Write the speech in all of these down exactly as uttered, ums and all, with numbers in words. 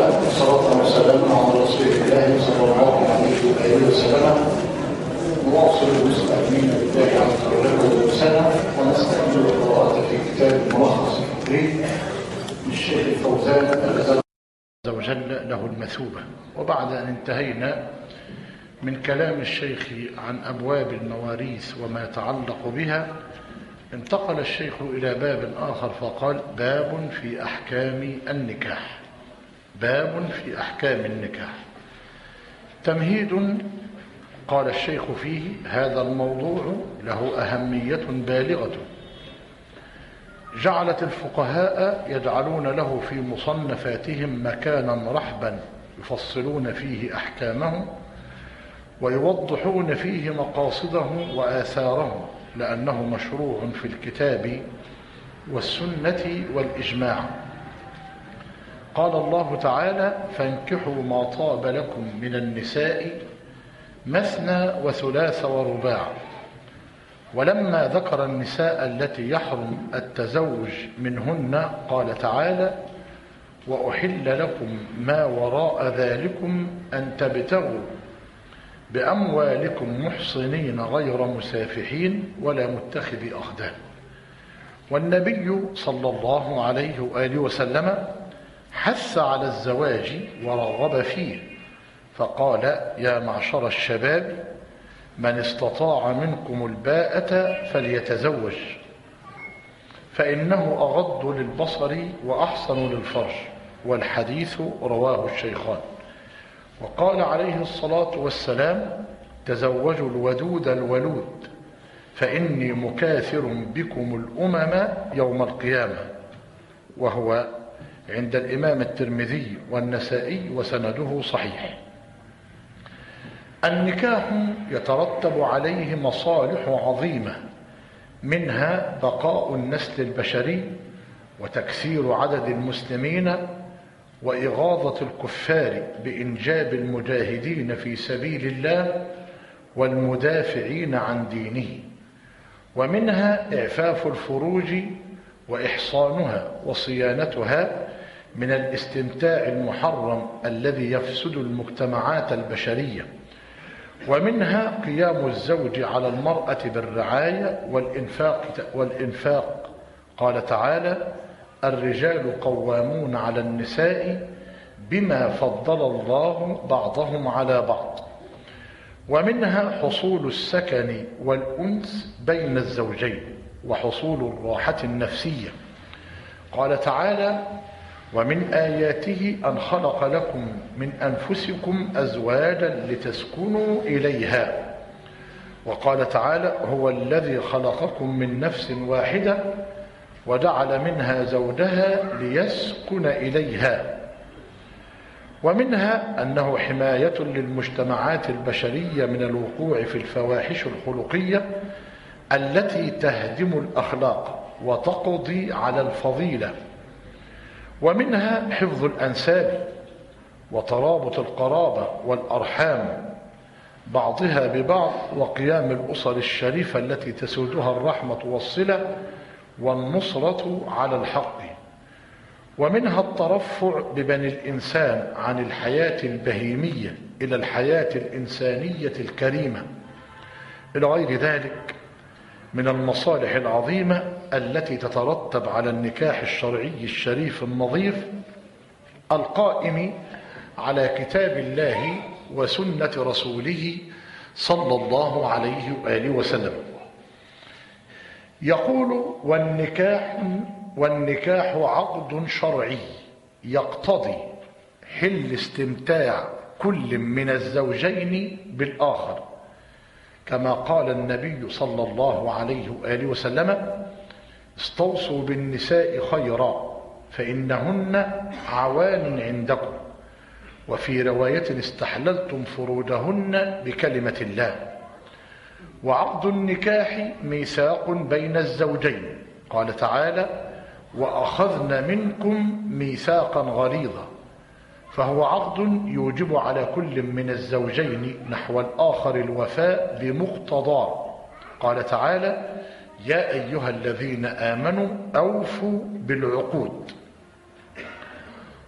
الله والصلاة والسلام على رسول الله صلى الله عليه وآله وسلم. نواصل المستأمين بالله عز وجل والسنة ونستكمل القراءة في كتاب الملخص الفقهي للشيخ الفوزان عز وجل له المثوبة. وبعد أن انتهينا من كلام الشيخ عن أبواب المواريث وما يتعلق بها، انتقل الشيخ إلى باب آخر فقال: باب في أحكام النكاح. باب في أحكام النكاح. تمهيد. قال الشيخ فيه: هذا الموضوع له أهمية بالغة، جعلت الفقهاء يجعلون له في مصنفاتهم مكانا رحبا يفصلون فيه أحكامه ويوضحون فيه مقاصده وآثاره، لأنه مشروع في الكتاب والسنة والإجماع. قال الله تعالى: فانكحوا ما طاب لكم من النساء مثنى وثلاث ورباع. ولما ذكر النساء التي يحرم التزوج منهن قال تعالى: وأحل لكم ما وراء ذلكم أن تبتغوا بأموالكم محصنين غير مسافحين ولا متخذي أخدان. والنبي صلى الله عليه وآله وسلم حث على الزواج ورغب فيه، فقال: يا معشر الشباب من استطاع منكم الباءة فليتزوج فإنه أغض للبصر وأحسن للفرج. والحديث رواه الشيخان. وقال عليه الصلاة والسلام: تزوجوا الودود الولود فإني مكاثر بكم الأمم يوم القيامة. وهو عند الإمام الترمذي والنسائي وسنده صحيح. النكاح يترتب عليه مصالح عظيمة، منها بقاء النسل البشري وتكثير عدد المسلمين وإغاظة الكفار بإنجاب المجاهدين في سبيل الله والمدافعين عن دينه، ومنها إعفاف الفروج وإحصانها وصيانتها من الاستمتاع المحرم الذي يفسد المجتمعات البشرية، ومنها قيام الزوج على المرأة بالرعاية والإنفاق, والإنفاق. قال تعالى: الرجال قوامون على النساء بما فضل الله بعضهم على بعض. ومنها حصول السكن والأنس بين الزوجين وحصول الراحة النفسية. قال تعالى: ومن آياته أن خلق لكم من أنفسكم أزواجا لتسكنوا إليها. وقال تعالى: هو الذي خلقكم من نفس واحدة وجعل منها زوجها ليسكن إليها. ومنها أنه حماية للمجتمعات البشرية من الوقوع في الفواحش الخلقية التي تهدم الأخلاق وتقضي على الفضيلة. ومنها حفظ الأنساب وترابط القرابة والأرحام بعضها ببعض وقيام الأسر الشريفة التي تسودها الرحمة والصلة والنصرة على الحق. ومنها الترفع ببني الإنسان عن الحياة البهيمية إلى الحياة الإنسانية الكريمة، إلى غير ذلك من المصالح العظيمة التي تترتب على النكاح الشرعي الشريف النظيف القائم على كتاب الله وسنة رسوله صلى الله عليه وآله وسلم. يقول: والنكاح والنكاح عقد شرعي يقتضي حل استمتاع كل من الزوجين بالآخر، كما قال النبي صلى الله عليه وآله وسلم: استوصوا بالنساء خيرا فإنهن عوان عندكم. وفي رواية: استحللتم فروجهن بكلمة الله. وعقد النكاح ميثاق بين الزوجين. قال تعالى: وأخذن منكم ميثاقا غليظا. فهو عقد يوجب على كل من الزوجين نحو الآخر الوفاء بمقتضاه. قال تعالى: يا أيها الذين آمنوا أوفوا بالعقود.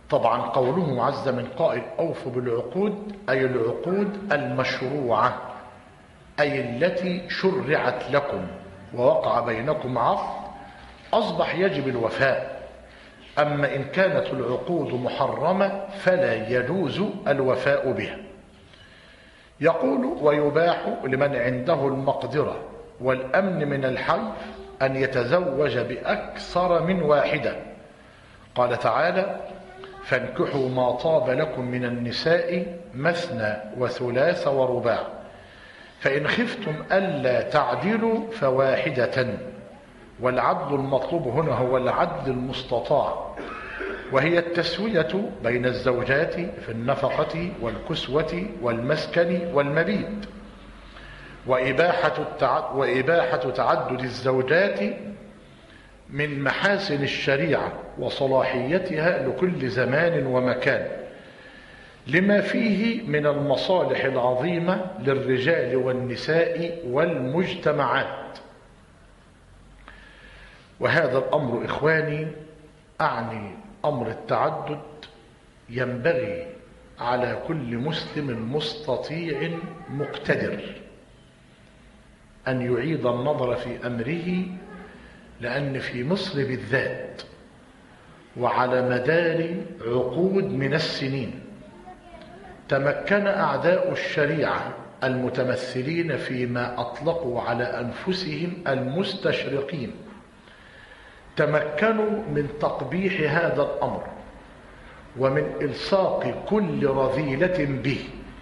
طبعا قوله عز من قائل أوفوا بالعقود أي العقود المشروعة، أي التي شرعت لكم ووقع بينكم عقد أصبح يجب الوفاء. أما إن كانت العقود محرمة فلا يجوز الوفاء بها. يقول ويباح لمن عنده المقدرة والأمن من الحيف أن يتزوج بأكثر من واحدة. قال تعالى فانكحوا ما طاب لكم من النساء مثنى وثلاث ورباع فإن خفتم ألا تعدلوا فواحدة. والعدل المطلوب هنا هو العدل المستطاع، وهي التسوية بين الزوجات في النفقة والكسوة والمسكن والمبيت. وإباحة, التعد... وإباحة تعدد الزوجات من محاسن الشريعة وصلاحيتها لكل زمان ومكان، لما فيه من المصالح العظيمة للرجال والنساء والمجتمعات. وهذا الأمر إخواني أعني أمر التعدد ينبغي على كل مسلم مستطيع مقتدر أن يعيد النظر في أمره، لأن في مصر بالذات وعلى مدار عقود من السنين تمكن أعداء الشريعة المتمثلين فيما أطلقوا على أنفسهم المستشرقين، تمكنوا من تقبيح هذا الأمر ومن إلصاق كل رذيلة به،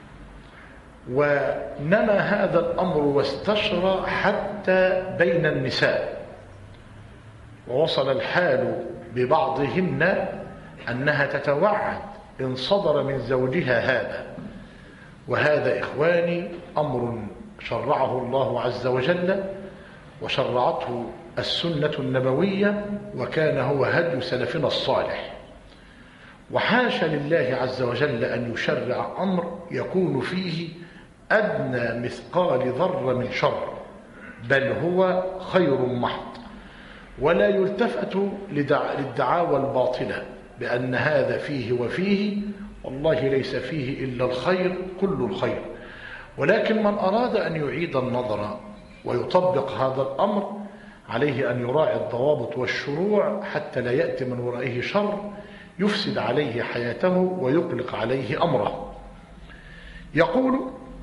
ونمى هذا الأمر واستشرى حتى بين النساء، ووصل الحال ببعضهن أنها تتوعد إن صدر من زوجها هذا. وهذا إخواني أمر شرعه الله عز وجل وشرعته السنة النبوية، وكان هو هدي سلفنا الصالح. وحاشا لله عز وجل أن يشرع أمر يكون فيه أدنى مثقال ذرة من شر، بل هو خير محض. ولا يلتفت للدعاوى الباطلة بأن هذا فيه وفيه، والله ليس فيه إلا الخير كل الخير. ولكن من أراد أن يعيد النظر ويطبق هذا الأمر عليه أن يراعي الضوابط والشروع حتى لا يأتي من ورائه شر يفسد عليه حياته ويقلق عليه أمره. يقول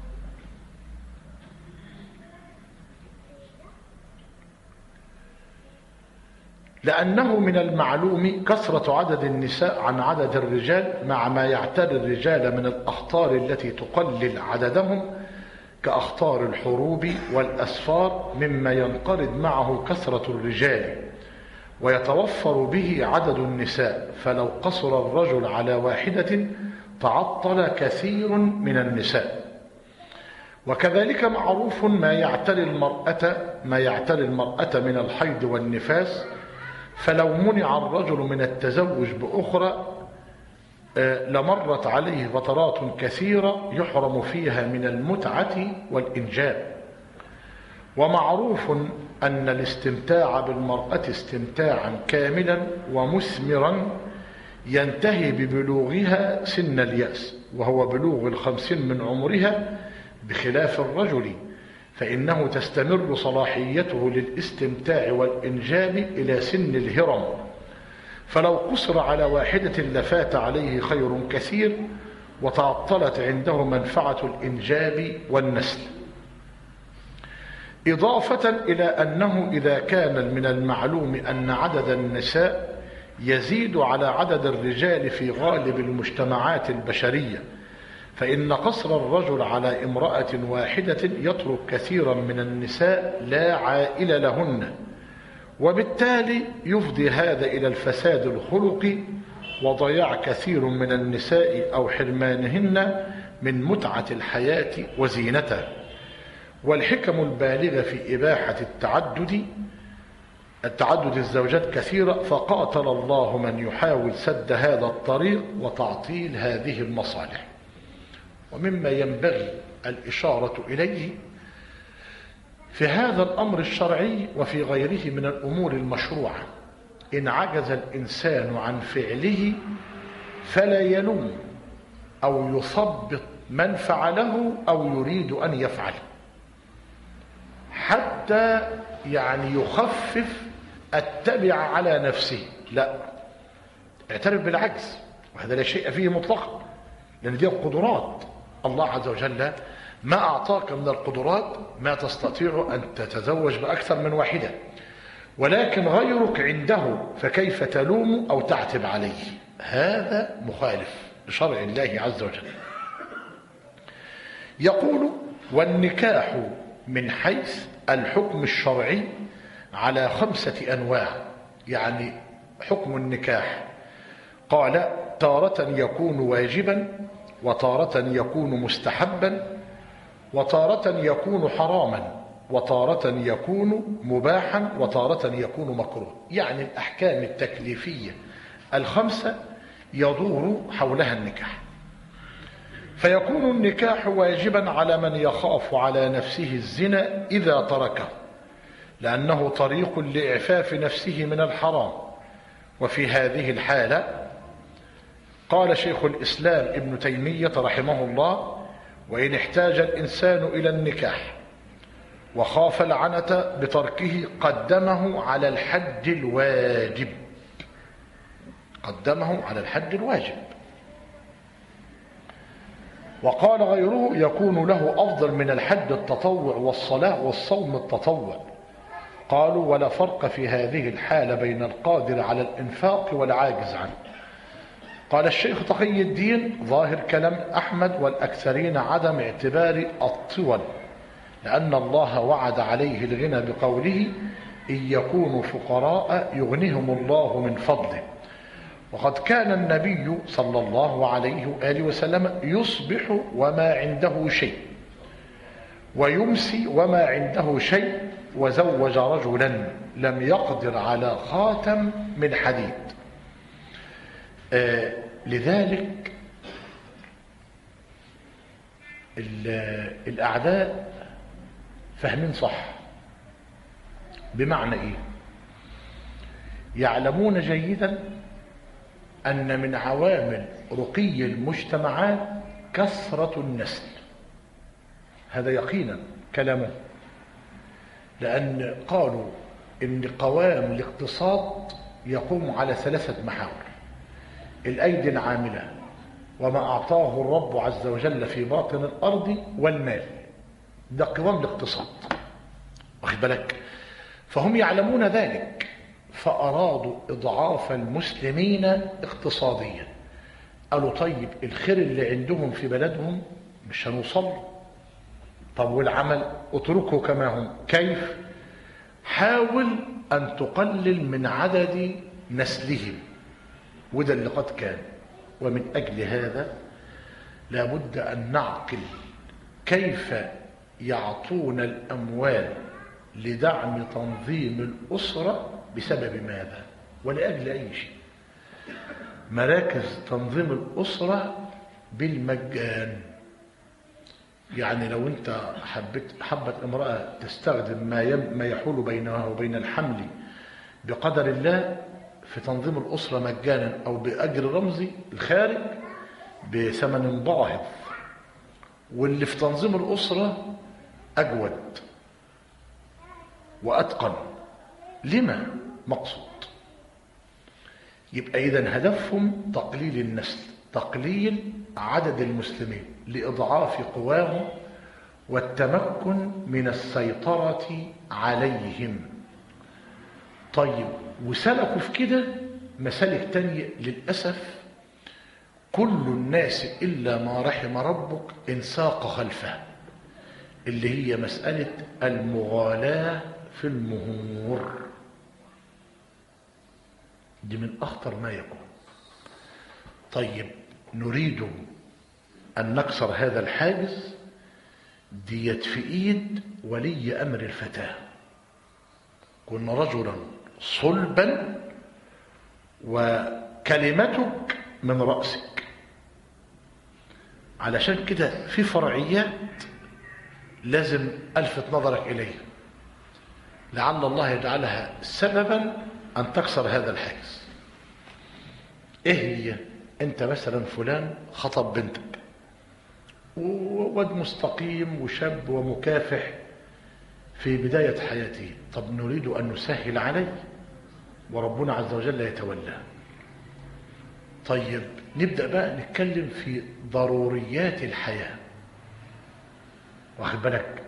لأنه من المعلوم كثرة عدد النساء عن عدد الرجال، مع ما يعتري الرجال من الأخطار التي تقلل عددهم كأخطار الحروب والأسفار، مما ينقرض معه كثرة الرجال ويتوفر به عدد النساء، فلو قصر الرجل على واحدة تعطل كثير من النساء. وكذلك معروف ما يعتري المرأة ما يعتري المرأة من الحيض والنفاس، فلو منع الرجل من التزوج بأخرى لمرت عليه فترات كثيرة يحرم فيها من المتعة والإنجاب. ومعروف أن الاستمتاع بالمرأة استمتاعا كاملا ومثمرا ينتهي ببلوغها سن اليأس، وهو بلوغ الخمسين من عمرها، بخلاف الرجل فإنه تستمر صلاحيته للاستمتاع والإنجاب إلى سن الهرم، فلو قصر على واحدة لفات عليه خير كثير وتعطلت عنده منفعة الإنجاب والنسل. إضافة إلى أنه إذا كان من المعلوم أن عدد النساء يزيد على عدد الرجال في غالب المجتمعات البشرية، فإن قصر الرجل على امرأة واحدة يترك كثيرا من النساء لا عائل لهن، وبالتالي يفضي هذا إلى الفساد الخلقي وضياع كثير من النساء أو حرمانهن من متعة الحياة وزينتها. والحكم البالغة في إباحة التعدد التعدد الزوجات كثيرة، فقاتل الله من يحاول سد هذا الطريق وتعطيل هذه المصالح. ومما ينبغي الإشارة إليه في هذا الأمر الشرعي وفي غيره من الأمور المشروعة، إن عجز الإنسان عن فعله فلا يلوم أو يثبط من فعله أو يريد أن يفعل، حتى يعني يخفف التبع على نفسه. لا، اعترف بالعجز، وهذا لا شيء فيه مطلقا، لأن دي قدرات الله عز وجل ما أعطاك من القدرات ما تستطيع أن تتزوج بأكثر من واحدة، ولكن غيرك عنده، فكيف تلوم أو تعتب عليه؟ هذا مخالف لشرع الله عز وجل. يقول: والنكاح من حيث الحكم الشرعي على خمسة أنواع. يعني حكم النكاح قال: تارة يكون واجبا، وتارة يكون مستحبا، وتارة يكون حراما، وتارة يكون مباحا، وتارة يكون مكروه. يعني الأحكام التكليفية الخمسة يدور حولها النكاح. فيكون النكاح واجبا على من يخاف على نفسه الزنا إذا تركه، لأنه طريق لإعفاف نفسه من الحرام. وفي هذه الحالة قال شيخ الإسلام ابن تيمية رحمه الله: وإن احتاج الإنسان إلى النكاح وخاف العنة بتركه قدمه على الحد الواجب، قدمه على الحد الواجب. وقال غيره: يكون له أفضل من الحد التطوع والصلاة والصوم التطوع. قالوا: ولا فرق في هذه الحالة بين القادر على الإنفاق والعاجز عنه. قال الشيخ تقي الدين: ظاهر كلام أحمد والأكثرين عدم اعتبار الطول، لأن الله وعد عليه الغنى بقوله: إن يكونوا فقراء يغنيهم الله من فضله. وقد كان النبي صلى الله عليه وآله وسلم يصبح وما عنده شيء، ويمسي وما عنده شيء، وزوج رجلا لم يقدر على خاتم من حديد. آه لذلك الأعداء فاهمين صح. بمعنى إيه؟ يعلمون جيدا أن من عوامل رقي المجتمعات كثرة النسل، هذا يقينا كلامه، لأن قالوا إن قوام الاقتصاد يقوم على ثلاثة محاور: الأيدي العاملة، وما أعطاه الرب عز وجل في باطن الأرض، والمال. ده قوام الاقتصاد، واخد بالك؟ فهم يعلمون ذلك، فأرادوا إضعاف المسلمين اقتصاديا. قالوا: طيب الخير اللي عندهم في بلدهم مش هنوصل، طب والعمل اتركه كما هم. كيف؟ حاول أن تقلل من عدد نسلهم، وده اللي قد كان. ومن أجل هذا لابد أن نعقل كيف يعطون الأموال لدعم تنظيم الأسرة. بسبب ماذا؟ ولأجل أي شيء. مراكز تنظيم الأسرة بالمجان. يعني لو أنت حبت حبت امرأة تستخدم ما ما يحول بينها وبين الحمل بقدر الله في تنظيم الأسرة مجانا أو بأجر رمزي الخارج بثمن باهظ، واللي في تنظيم الأسرة أجود وأتقن. لما؟ مقصود. يبقى إذن هدفهم تقليل النسل، تقليل عدد المسلمين لإضعاف قواهم والتمكن من السيطرة عليهم. طيب، وسلكوا في كده مسالك تانية للأسف كل الناس إلا ما رحم ربك انساق خلفه، اللي هي مسألة المغالاة في المهور. دي من أخطر ما يكون. طيب، نريد أن نكسر هذا الحاجز. ديت في إيد ولي أمر الفتاة. كن رجلا صلبا وكلمتك من رأسك. علشان كده في فرعيات لازم ألفت نظرك إليها، لعل الله يجعلها سببا أن تكسر هذا الحاجز. إيه هي؟ انت مثلا فلان خطب بنتك وواد مستقيم وشاب ومكافح في بداية حياته، طب نريد أن نسهل عليه وربنا عز وجل يتولى. طيب نبدأ بقى نتكلم في ضروريات الحياة، واخد بالك؟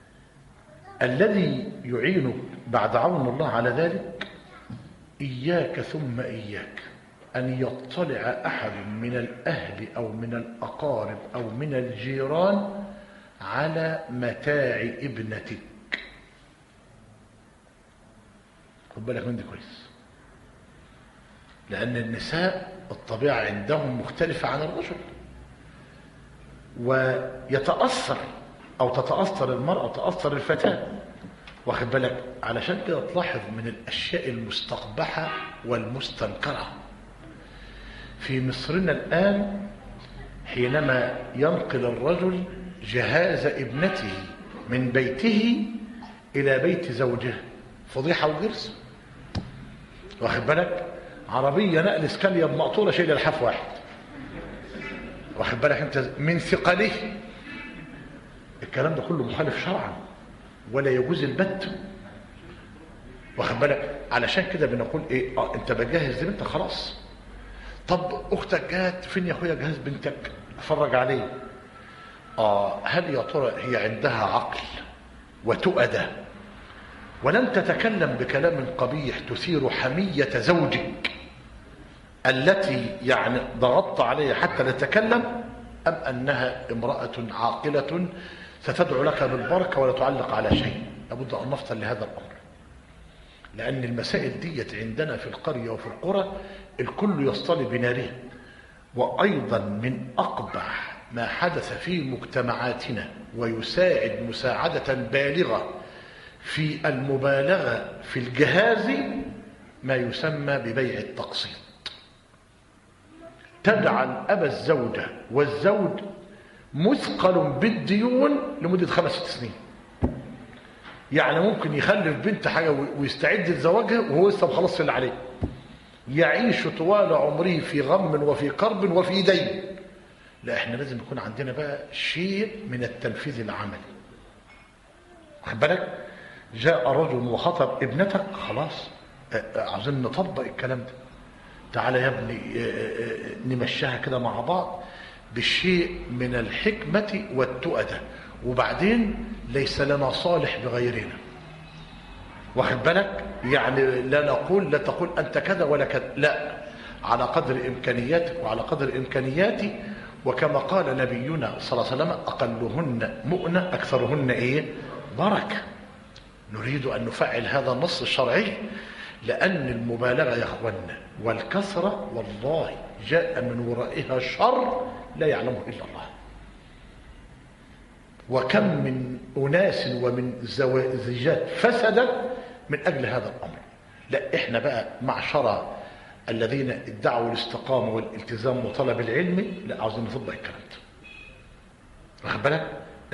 الذي يعينك بعد عون الله على ذلك إياك ثم إياك أن يطلع أحد من الأهل أو من الأقارب أو من الجيران على متاع ابنتك. خد بالك من دي كويس، لأن النساء الطبيعة عندهم مختلفة عن الرجل، ويتأثر أو تتأثر المرأة تتأثر الفتاة، واخد بالك؟ علشان كده تلاحظ من الأشياء المستقبحة والمستنكرة في مصرنا الآن حينما ينقل الرجل جهاز ابنته من بيته إلى بيت زوجه، فضيحة وجرس، واخد بالك؟ عربية نقل اسكاليا بمقطورة شيء للحاف واحد، واخد بالك انت؟ من ثقله. الكلام ده كله مخالف شرعا ولا يجوز البت، واخد بالك؟ علشان كده بنقول ايه؟ اه انت بجهز بنتك خلاص. طب اختك جات فين يا اخويا؟ جهز بنتك اتفرج عليه. اه هل يا ترى هي عندها عقل وتؤدة ولم تتكلم بكلام قبيح تثير حمية زوجك التي يعني ضغطت عليها حتى لا تتكلم، أم أنها امرأة عاقلة ستدعو لك بالبركة ولا تعلق على شيء؟ لابد أن نفطن لهذا الأمر، لأن المسائل ديت عندنا في القرية وفي القرى الكل يصطلي بناره. وأيضا من أقبح ما حدث في مجتمعاتنا ويساعد مساعدة بالغة في المبالغة في الجهاز ما يسمى ببيع التقسيط. تجعل أبا الزوجة والزوج مثقل بالديون لمدة خمس ست سنين، يعني ممكن يخلف بنت حاجة ويستعد لزواجها وهو لسه مخلص اللي عليه، يعيش طوال عمره في غم وفي كرب وفي دين. لا احنا لازم يكون عندنا بقى شيء من التنفيذ العملي، واخد بالك؟ جاء رجل وخطب ابنتك، خلاص عايزين نطبق الكلام ده، تعالى يا ابني نمشيها كده مع بعض بشيء من الحكمة والتؤدة، وبعدين ليس لنا صالح بغيرنا، واخد بالك؟ يعني لا نقول لا تقول أنت كذا ولا كذا، لا، على قدر إمكانياتك وعلى قدر إمكانياتي. وكما قال نبينا صلى الله عليه وسلم أقلهن مؤنة أكثرهن إيه؟ بركة. نريد أن نفعل هذا النص الشرعي، لأن المبالغة يا أخوانا والكثرة والله جاء من ورائها شر لا يعلمه إلا الله. وكم من أناس ومن زوجات فسدت من أجل هذا الأمر. لا إحنا بقى معشرة الذين ادعوا الاستقامة والالتزام وطلب العلم، لا عاوزين نطبق الكلام ده، واخد بالك؟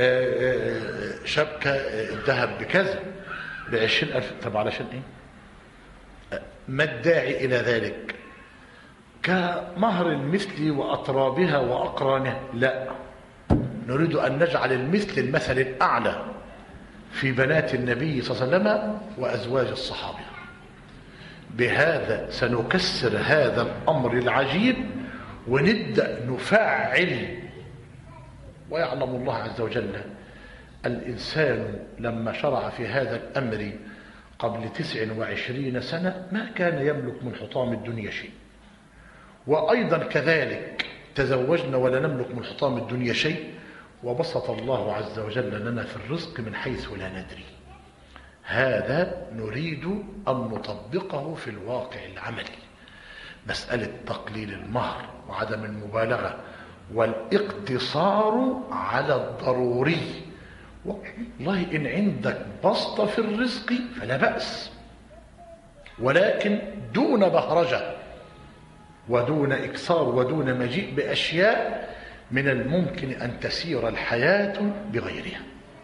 شبكة الذهب بكذا بعشرين ألف، طب علشان إيه؟ ما الداعي إلى ذلك؟ كمهر المثل وأطرابها وأقرانها، لا، نريد أن نجعل المثل المثل الأعلى في بنات النبي صلى الله عليه وسلم وأزواج الصحابة. بهذا سنكسر هذا الأمر العجيب ونبدأ نفعل. ويعلم الله عز وجل الإنسان لما شرع في هذا الأمر قبل تسع وعشرين سنة ما كان يملك من حطام الدنيا شيء، وأيضا كذلك تزوجنا ولا نملك من حطام الدنيا شيء، وبسط الله عز وجل لنا في الرزق من حيث لا ندري. هذا نريد أن نطبقه في الواقع العملي. مسألة تقليل المهر وعدم المبالغة والاقتصار على الضروري. والله إن عندك بسطة في الرزق فلا بأس، ولكن دون بهرجة ودون إكثار ودون مجيء بأشياء من الممكن أن تسير الحياة بغيرها.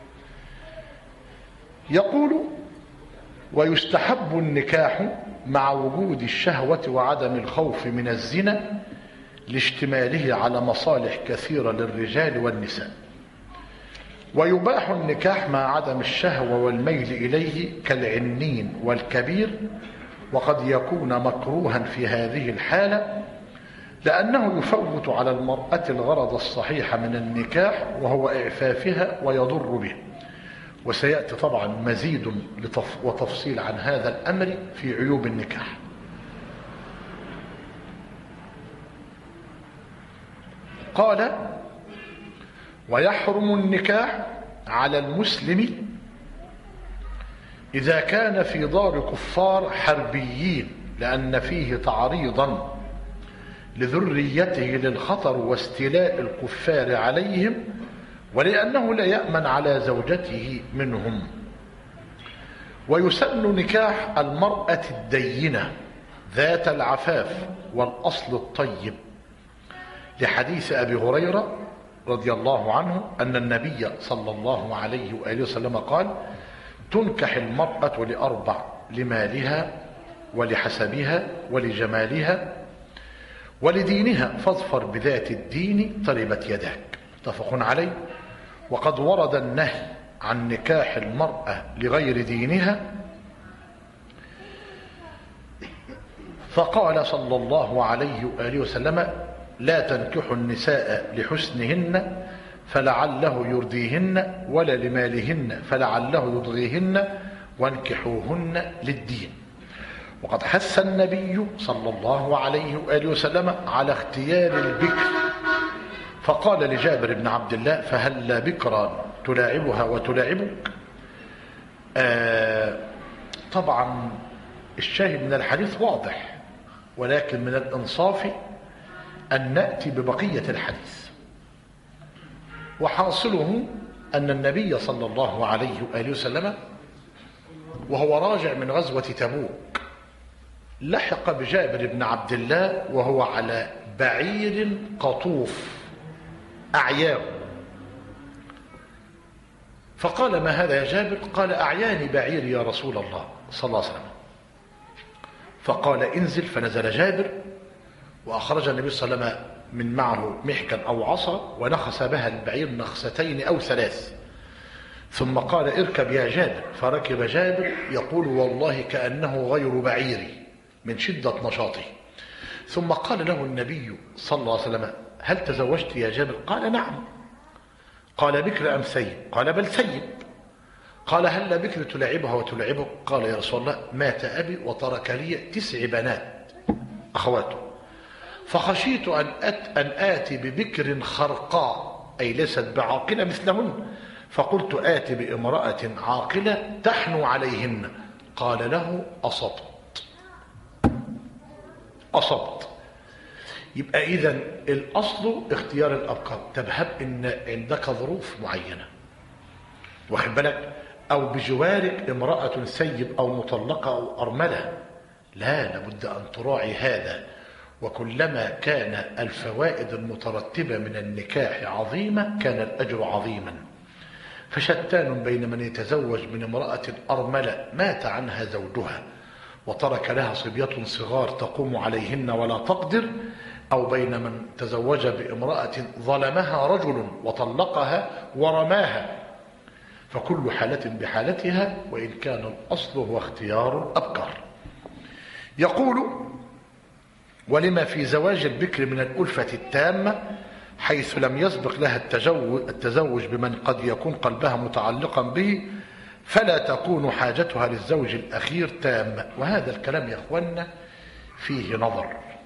يقول: ويستحب النكاح مع وجود الشهوة وعدم الخوف من الزنا لاشتماله على مصالح كثيرة للرجال والنساء. ويباح النكاح مع عدم الشهوة والميل إليه كالعنين والكبير، وقد يكون مكروها في هذه الحالة لأنه يفوت على المرأة الغرض الصحيح من النكاح وهو إعفافها ويضر به. وسيأتي طبعا مزيد وتفصيل عن هذا الأمر في عيوب النكاح. قال: ويحرم النكاح على المسلم إذا كان في دار كفار حربيين، لأن فيه تعريضا لذريته للخطر واستيلاء الكفار عليهم، ولأنه لا يأمن على زوجته منهم. ويسن نكاح المرأة الدينة ذات العفاف والأصل الطيب، لحديث أبي هريرة رضي الله عنه أن النبي صلى الله عليه وآله وسلم قال: تنكح المرأة لأربع: لمالها ولحسبها ولجمالها ولدينها، فاظفر بذات الدين تربت يداك. متفق عليه. وقد ورد النهي عن نكاح المرأة لغير دينها، فقال صلى الله عليه وآله وسلم: لا تنكحوا النساء لحسنهن فلعله يرضيهن، ولا لمالهن فلعله يضغيهن، وانكحوهن للدين. وقد حث النبي صلى الله عليه وآله وسلم على اختيار البكر، فقال لجابر بن عبد الله: فهل بكرا تلاعبها وتلاعبك؟ آه طبعا الشاهد من الحديث واضح، ولكن من الإنصاف أن نأتي ببقية الحديث. وحاصله أن النبي صلى الله عليه وآله وسلم وهو راجع من غزوة تبوك لحق بجابر بن عبد الله وهو على بعير قطوف أعياه، فقال: ما هذا يا جابر؟ قال: أعياني بعير يا رسول الله صلى الله عليه وسلم. فقال: انزل. فنزل جابر، وأخرج النبي صلى الله عليه وسلم من معه محكا أو عصا ونخس بها البعير نخستين أو ثلاث، ثم قال: اركب يا جابر. فركب جابر يقول: والله كأنه غير بعيري من شدة نشاطه. ثم قال له النبي صلى الله عليه وسلم: هل تزوجت يا جابر؟ قال: نعم. قال: بكر أم ثيب؟ قال: بل ثيب. قال: هل بكر تلعبها وتلعبه؟ قال: يا رسول الله مات أبي وترك لي تسع بنات أخواته، فخشيت أن, أت أن آتي ببكر خرقاء، أي ليست بعاقلة مثلهن، فقلت آتي بامرأة عاقلة تحنو عليهن. قال له: أصبت أصبت. يبقى إذن الأصل اختيار الأبكار. تبهب إن عندك ظروف معينة، واخد بالك، أو بجوارك امرأة سيب أو مطلقة أو أرملة، لا، لابد أن تراعي هذا. وكلما كان الفوائد المترتبة من النكاح عظيمة كان الأجر عظيما. فشتان بين من يتزوج من امرأة أرملة مات عنها زوجها وترك لها صبية صغار تقوم عليهن ولا تقدر، أو بين من تزوج بامرأة ظلمها رجل وطلقها ورماها، فكل حالة بحالتها، وإن كان الأصل هو اختيار الأبكار. يقول: ولما في زواج البكر من الألفة التامة، حيث لم يسبق لها التزوج بمن قد يكون قلبها متعلقا به، فلا تكون حاجتها للزوج الأخير تامة. وهذا الكلام يا أخوانا فيه نظر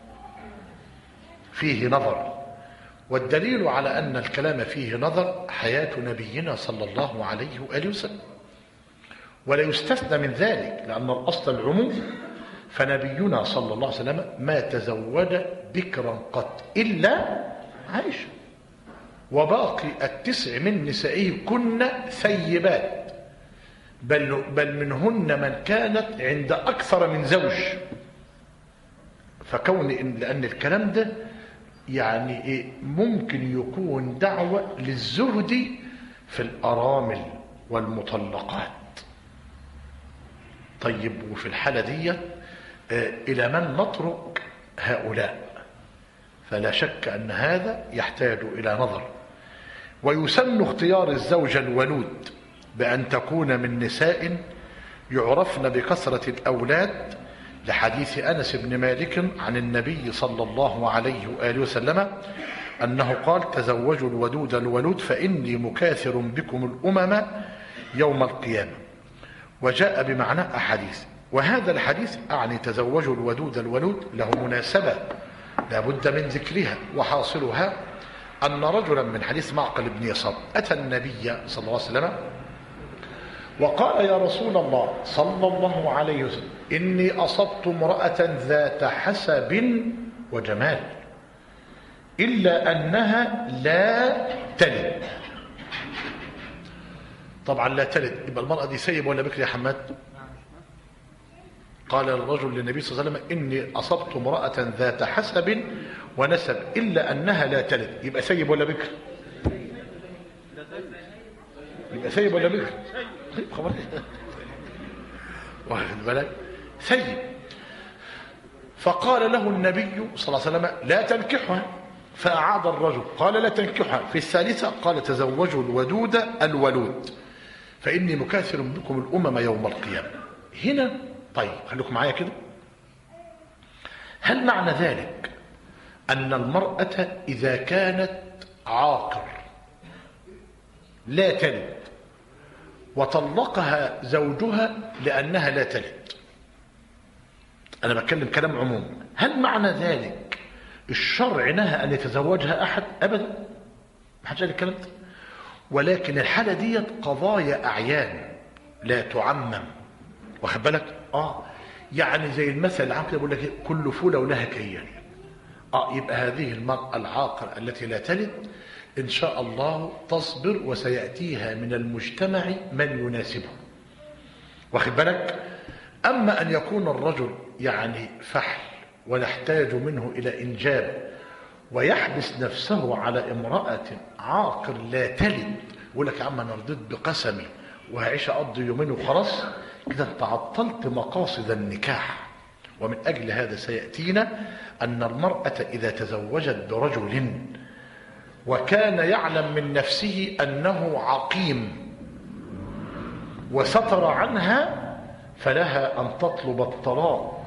فيه نظر والدليل على أن الكلام فيه نظر حياة نبينا صلى الله عليه وآله وسلم، ولا يستثنى من ذلك لأن الأصل العموم. فنبينا صلى الله عليه وسلم ما تزوج بكرا قط إلا عائشة، وباقي التسع من نسائه كن ثيبات، بل, بل منهن من كانت عند أكثر من زوج. فكون إن لأن الكلام ده يعني إيه ممكن يكون دعوة للزهد في الأرامل والمطلقات. طيب، وفي الحالة دي إلى من نترك هؤلاء؟ فلا شك أن هذا يحتاج إلى نظر. ويسن اختيار الزوجة الولود بأن تكون من نساء يعرفن بكثرة الأولاد، لحديث أنس بن مالك عن النبي صلى الله عليه وآله وسلم أنه قال: تزوجوا الودود الولود فإني مكاثر بكم الأمم يوم القيامة. وجاء بمعنى أحاديث، وهذا الحديث أعني تزوجوا الودود الولود له مناسبة لا بد من ذكرها، وحاصلها أن رجلا من حديث معقل بن يسار أتى النبي صلى الله عليه وسلم وقال: يا رسول الله صلى الله عليه وسلم، إني أصبت امرأة ذات حسب وجمال إلا أنها لا تلد. طبعا لا تلد، يبقى المرأة دي سيب ولا بكر يا حماد؟ قال الرجل للنبي صلى الله عليه وسلم: إني أصبت امرأة ذات حسب ونسب إلا أنها لا تلد. يبقى سيب ولا بكر؟ يبقى سيب ولا بكر؟ خبر واخد بالك؟ سيب. فقال له النبي صلى الله عليه وسلم: لا تنكحها. فأعاد الرجل قال: لا تنكحها. في الثالثة قال: تزوجوا الودود الولود فإني مكاثر بكم الأمم يوم القيامة. هنا طيب خليكم معايا كده، هل معنى ذلك أن المرأة إذا كانت عاقر لا تلد وطلقها زوجها لأنها لا تلد، أنا بتكلم كلام عموم، هل معنى ذلك الشرع نهى أن يتزوجها أحد؟ أبدا، ما حدش قال الكلام ده. ولكن الحالة دي قضايا أعيان لا تعمم، واخد بالك؟ آه يعني زي المثل العام كده بيقول لك كل فولة ولها كيان. آه يبقى هذه المرأة العاقر التي لا تلد إن شاء الله تصبر وسيأتيها من المجتمع من يناسبه، واخد بالك؟ أما أن يكون الرجل يعني فحل ونحتاج منه إلى إنجاب ويحبس نفسه على امرأة عاقر لا تلد، يقول لك يا عم أنا رضيت بقسمي وهعيش أقضي يومين وخلاص، كده انت عطلت مقاصد النكاح. ومن أجل هذا سيأتينا أن المرأة إذا تزوجت برجل وكان يعلم من نفسه أنه عقيم وستر عنها فلها أن تطلب الطلاق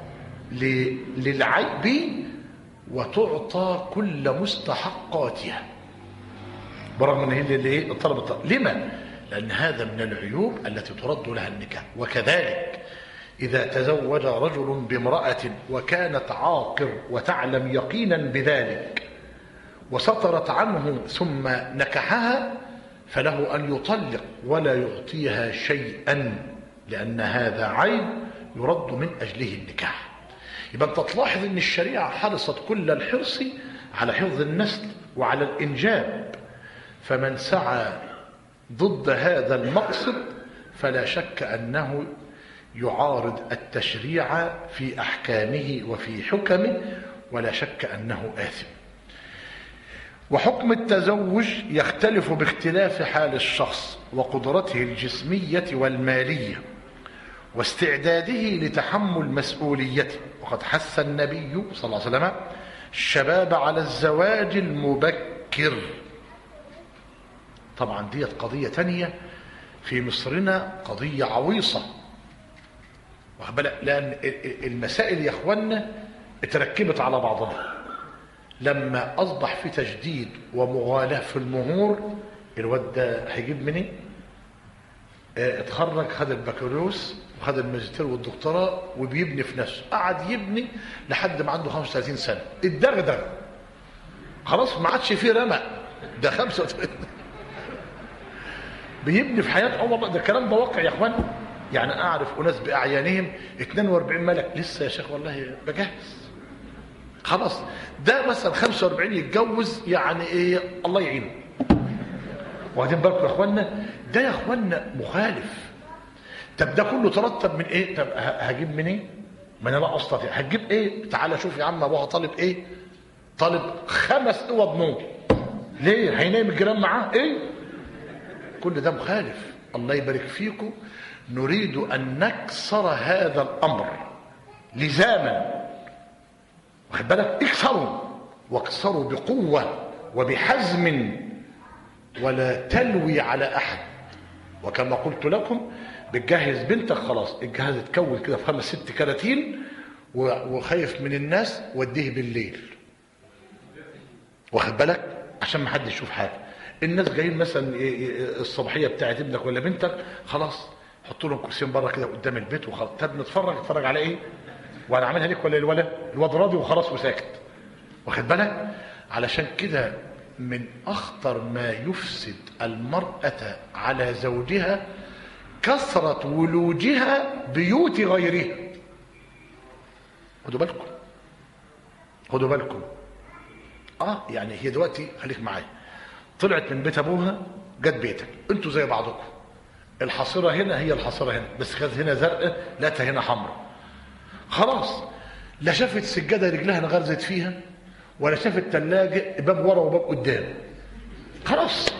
للعيب وتعطى كل مستحقاتها، برغم ان هي اللي طلبت. لما؟ لأن هذا من العيوب التي ترد لها النكاح. وكذلك إذا تزوج رجل بامرأة وكانت عاقر وتعلم يقينا بذلك وسترت عنه ثم نكحها فله أن يطلق ولا يعطيها شيئا، لأن هذا عيب يرد من أجله النكاح. يبقى أنت تلاحظ أن الشريعة حرصت كل الحرص على حفظ النسل وعلى الإنجاب، فمن سعى ضد هذا المقصد فلا شك أنه يعارض التشريع في أحكامه وفي حكمه، ولا شك أنه آثم. وحكم التزوج يختلف باختلاف حال الشخص وقدرته الجسمية والمالية واستعداده لتحمل مسؤوليته. وقد حث النبي صلى الله عليه وسلم الشباب على الزواج المبكر. طبعا دي قضية تانية في مصرنا، قضية عويصة، لأن المسائل يا اخوانا اتركبت على بعضها. لما أصبح في تجديد ومغالاة في المهور، الواد ده هيجيب منين؟ اه اتخرج خد البكالوريوس وخد الماجستير والدكتوراه وبيبني في نفسه، قعد يبني لحد ما عنده خمسة وثلاثين سنة، اتدغدغ خلاص ما عادش فيه رمق، ده خمسة وثلاثين بيبني في حياته. اه والله ده الكلام ده واقع يا اخوان. يعني اعرف اناس باعيانهم اثنين وأربعين ملك لسه يا شيخ والله بجهز، خلاص ده مثلا خمسة وأربعين يتجوز، يعني ايه الله يعينه. واخدين بالكم يا اخوانا؟ ده يا اخوانا مخالف. طب ده كله ترتب من ايه؟ طب هجيب من ايه؟ ما انا لا استطيع. هتجيب ايه؟ تعالى شوف يا عم ابوها طالب ايه؟ طالب خمس اوض نوم. ليه؟ هينام الجيران معاه ايه؟ كل ده مخالف. الله يبارك فيكم. نريد ان نكسر هذا الامر لزاما، واخد بالك؟ اكسروا واكسروا بقوة وبحزم ولا تلوي على أحد. وكما قلت لكم بتجهز بنتك خلاص الجهاز اتكون كده في خمس ست كراتين وخايف من الناس وديه بالليل، واخد بالك، عشان ما حد يشوف حاجه. الناس جايين مثلا الصباحيه بتاعت ابنك ولا بنتك، خلاص حط لهم كرسيين بره كده قدام البيت وخلاص. طب نتفرج نتفرج على ايه؟ وانا عاملها لك ولا الولد الواد راضي وخلاص وساكت، واخد بالك. علشان كده من اخطر ما يفسد المراه على زوجها كثره ولوجها بيوت غيرها. خدوا بالكم خدوا بالكم اه يعني هي دلوقتي خليك معايا، طلعت من بيت ابوها جت بيتك، انتوا زي بعضكم، الحصيره هنا هي الحصيره هنا، بس كانت هنا زرقاء لقيتها هنا حمراء. خلاص لا شافت سجاده رجلها انغرزت فيها ولا شافت ثلاجه باب ورا وباب قدام، خلاص.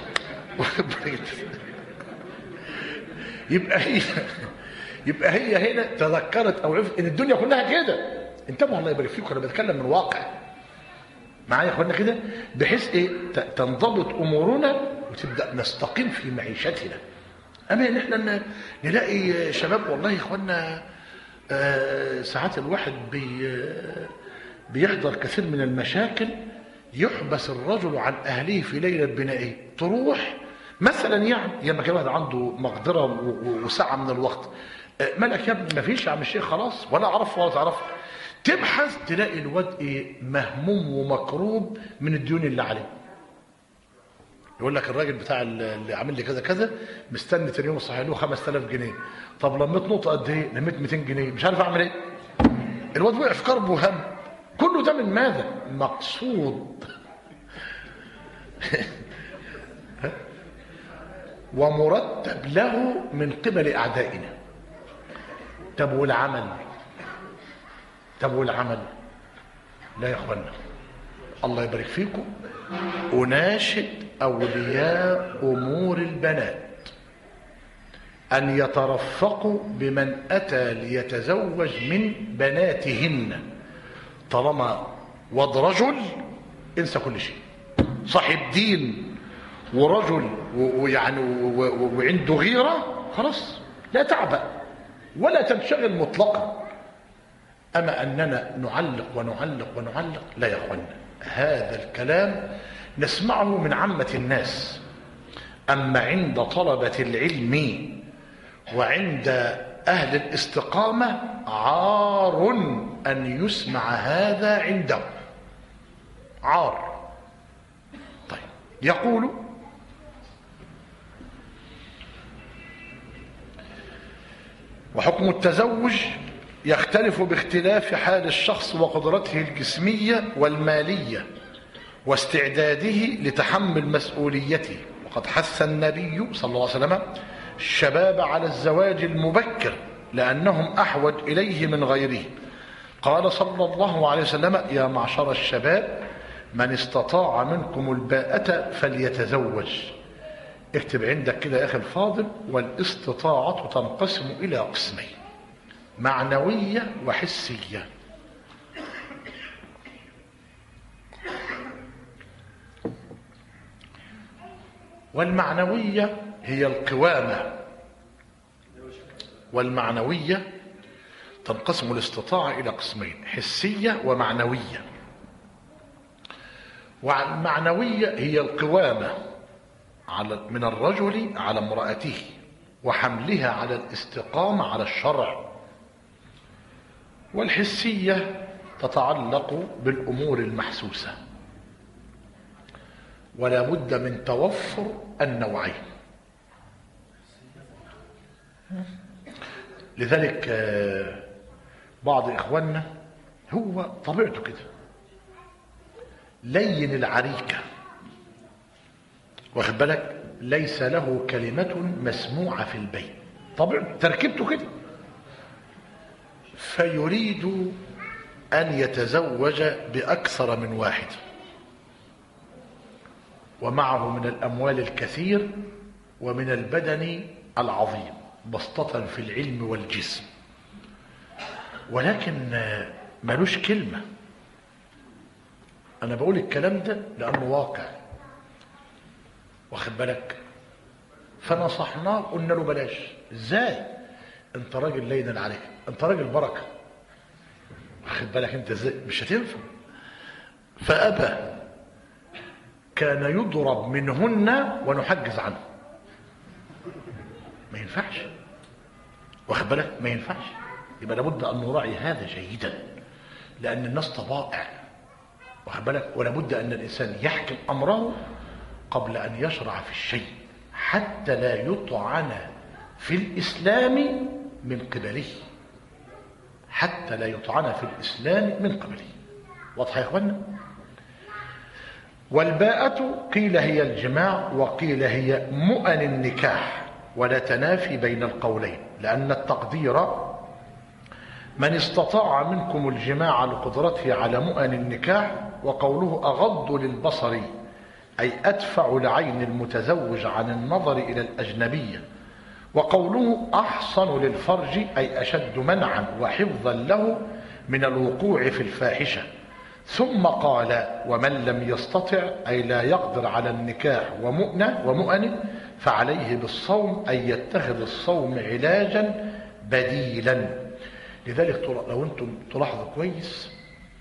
يبقى هي يبقى هي هنا تذكرت او عرفت ان الدنيا كلها كده. انتبهوا الله يبارك فيكم، انا بتكلم من واقع معايا يا اخوانا كده، بحيث ايه تنضبط امورنا وتبدا نستقيم في معيشتنا. اما ان احنا نلاقي شباب والله يا اخوانا آه ساعات الواحد بي بيحضر كثير من المشاكل، يحبس الرجل عن اهله في ليله بنائه، تروح مثلا يعني لما كان واحد عنده مقدره وسعه من الوقت، آه مالك يا ابني؟ ما فيش يا عم الشيخ خلاص، ولا اعرف ولا تعرف. تبحث تلاقي الواد ايه مهموم ومكروب من الديون اللي عليه. يقول لك الراجل بتاع اللي عامل لي كذا كذا مستني تاني يوم الصحيح له خمسة آلاف جنيه. طب لميت نقطه قد ايه؟ لميت مئتين جنيه، مش عارف اعمل ايه. الواد وقع في كرب وهم. كله ده من ماذا؟ مقصود ومرتب له من قبل اعدائنا. طب والعمل؟ طب والعمل؟ لا يا اخوانا الله يبارك فيكم، اناشد اولياء امور البنات ان يترفقوا بمن اتى ليتزوج من بناتهن. طالما واد رجل انسى كل شيء، صاحب دين ورجل ويعني وعنده غيره، خلاص لا تعبأ ولا تنشغل مطلقا. أما أننا نعلق ونعلق ونعلق، لا يا أخوانا، هذا الكلام نسمعه من عامة الناس. أما عند طلبة العلم وعند أهل الاستقامة عار أن يسمع هذا عنده، عار. طيب يقول وحكم التزوج يختلف باختلاف حال الشخص وقدرته الجسمية والمالية واستعداده لتحمل مسؤوليته. وقد حث النبي صلى الله عليه وسلم الشباب على الزواج المبكر لأنهم أحوج إليه من غيره. قال صلى الله عليه وسلم: يا معشر الشباب من استطاع منكم الباءة فليتزوج. اكتب عندك كده يا أخي الفاضل: والاستطاعة تنقسم إلى قسمين، معنوية وحسية. والمعنوية هي القوامة، والمعنوية تنقسم الاستطاعة إلى قسمين، حسية ومعنوية. والمعنوية هي القوامة على من الرجل على امرأته وحملها على الاستقامة على الشرع. والحسية تتعلق بالأمور المحسوسة، ولا بد من توفر النوعين. لذلك بعض إخواننا هو طبيعته كده لين العريكة، واخد بالك، ليس له كلمة مسموعة في البيت، طبيعته تركيبته كده، فيريد أن يتزوج بأكثر من واحد، ومعه من الأموال الكثير ومن البدن العظيم بسطة في العلم والجسم، ولكن ملوش كلمة. أنا بقول الكلام ده لأنه واقع، واخد بالك؟ فنصحناه قلنا له بلاش. ازاي؟ انت راجل لين عليك، انت راجل بركه، واخد بالك انت ازاي؟ مش هتنفع. فابى، كان يضرب منهن ونحجز عنه. ما ينفعش، واخد بالك؟ ما ينفعش. يبقى لابد ان نراعي هذا جيدا، لان الناس طبائع، واخد بالك؟ ولابد ان الانسان يحكم امره قبل ان يشرع في الشيء، حتى لا يطعن في الإسلام من قبله، حتى لا يطعن في الإسلام من قبله. واضح يا إخوانا؟ والباءة قيل هي الجماع وقيل هي مؤن النكاح، ولا تنافي بين القولين، لأن التقدير من استطاع منكم الجماع لقدرته على مؤن النكاح، وقوله أغض للبصر أي أدفع لعين المتزوج عن النظر إلى الأجنبية، وقوله أحصن للفرج أي أشد منعا وحفظا له من الوقوع في الفاحشة. ثم قال ومن لم يستطع أي لا يقدر على النكاح ومؤنة ومؤن فعليه بالصوم أي يتخذ الصوم علاجا بديلا. لذلك لو أنتم تلاحظوا كويس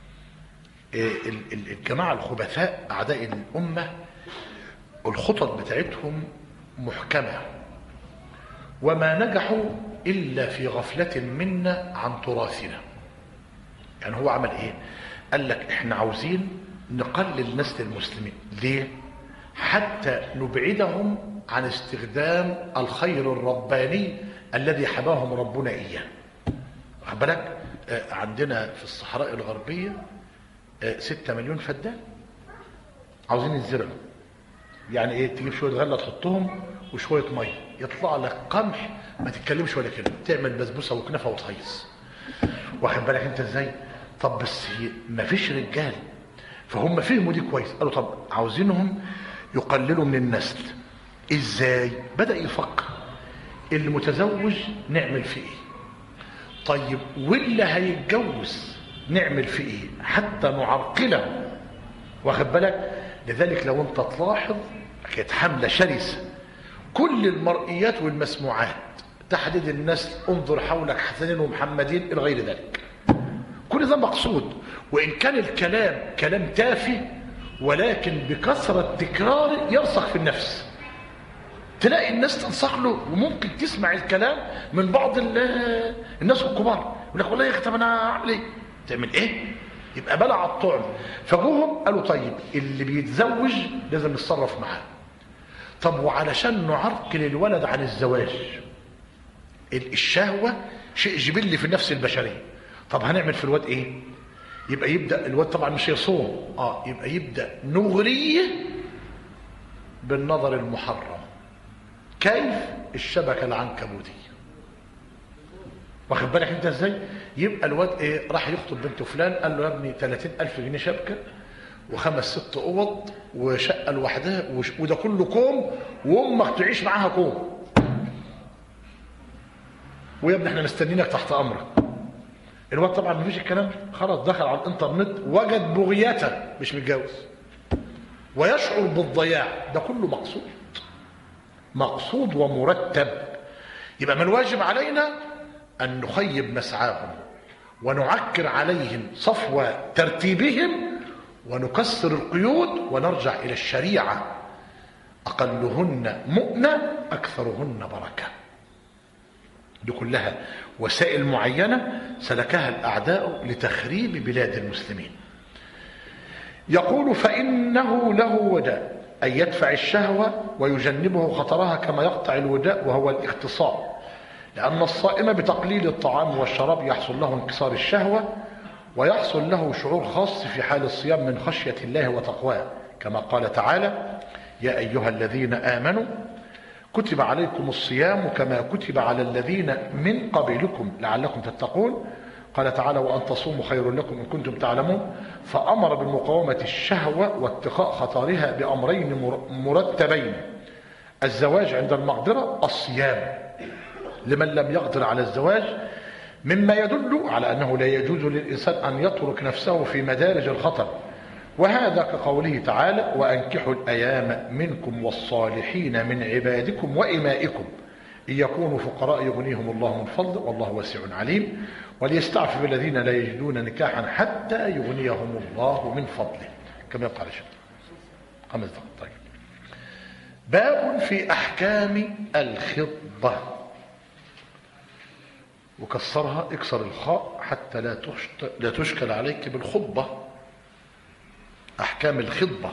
الجماعة الخبثاء أعداء الأمة الخطط بتاعتهم محكمة، وما نجحوا إلا في غفلة منا عن تراثنا. يعني هو عمل إيه؟ قال لك إحنا عاوزين نقلل نسل المسلمين. ليه؟ حتى نبعدهم عن استخدام الخير الرباني الذي حباهم ربنا إياه. واخد بالك؟ عندنا في الصحراء الغربية ستة مليون فدان عاوزين يزرعوا. يعني ايه؟ تجيب شويه غله تحطهم وشويه ميه يطلع لك قمح ما تتكلمش ولا كلمه، تعمل بسبوسه وكنافه وتهيص. واخد بالك انت ازاي؟ طب بس ما فيش رجال، فهم فهموا دي كويس، قالوا طب عاوزينهم يقللوا من النسل. ازاي؟ بدا يفكر المتزوج نعمل فيه ايه؟ طيب واللي هيتجوز نعمل فيه ايه حتى نعرقله؟ واخد بالك؟ لذلك لو انت تلاحظ كانت حمله شرسه، كل المرئيات والمسموعات، تحديد النسل، انظر حولك حسنين ومحمدين الى غير ذلك، كل ده مقصود. وان كان الكلام كلام تافه ولكن بكثره تكراره يرسخ في النفس، تلاقي الناس تنصح له، وممكن تسمع الكلام من بعض الناس الكبار يقول لك والله يا اخي طب انا اعمل ايه؟ تعمل ايه؟ يبقى بلع الطعم. فجوهم قالوا طيب اللي بيتزوج لازم نتصرف معاه. طب وعلشان نعرقل الولد عن الزواج، الشهوة شيء جبلي في النفس البشرية، طب هنعمل في الواد ايه؟ يبقى يبدأ الواد طبعا مش يصوم، اه يبقى يبدأ نغريه بالنظر المحرم. كيف؟ الشبكة العنكبوتية. واخد بالك انت ازاي؟ يبقى الواد ايه؟ راح يخطب بنت فلان، قال له يا ابني ثلاثين ألف جنيه شبكه وخمس ست اوض وشقه لوحدها وده كله كوم، وامك تعيش معاها كوم، ويا ابني احنا مستنيينك تحت امرك. الواد طبعا ما فيش الكلام، خلاص دخل على الانترنت وجد بغيته، مش متجوز ويشعر بالضياع. ده كله مقصود، مقصود ومرتب. يبقى من الواجب علينا أن نخيب مسعاهم ونعكر عليهم صفو ترتيبهم ونكسر القيود ونرجع إلى الشريعة. أقلهن مؤنة أكثرهن بركة. دي كلها وسائل معينة سلكها الأعداء لتخريب بلاد المسلمين. يقول فإنه له وداء أن يدفع الشهوة ويجنبه خطرها كما يقطع الوداء وهو الاغتصاب، لأن الصائم بتقليل الطعام والشراب يحصل له انكسار الشهوة، ويحصل له شعور خاص في حال الصيام من خشية الله وتقواه، كما قال تعالى يا أيها الذين آمنوا كتب عليكم الصيام كما كتب على الذين من قبلكم لعلكم تتقون. قال تعالى وأن تصوموا خير لكم إن كنتم تعلمون. فأمر بمقاومة الشهوة واتقاء خطرها بأمرين مرتبين: الزواج عند المقدرة، الصيام لمن لم يقدر على الزواج، مما يدل على أنه لا يجوز للإنسان أن يترك نفسه في مدارج الخطر وهذا كقوله تعالى وأنكحوا الأيام منكم والصالحين من عبادكم وإمائكم إن يكونوا فقراء يغنيهم الله من فضله والله واسع عليم وليستعفف الذين لا يجدون نكاحا حتى يغنيهم الله من فضله. كما يبقى على شيء خمس دقائق. طيب. باب في أحكام الخطبة، وكسرها اكسر الخاء حتى لا لا تشكل عليك بالخطبة. أحكام الخطبة.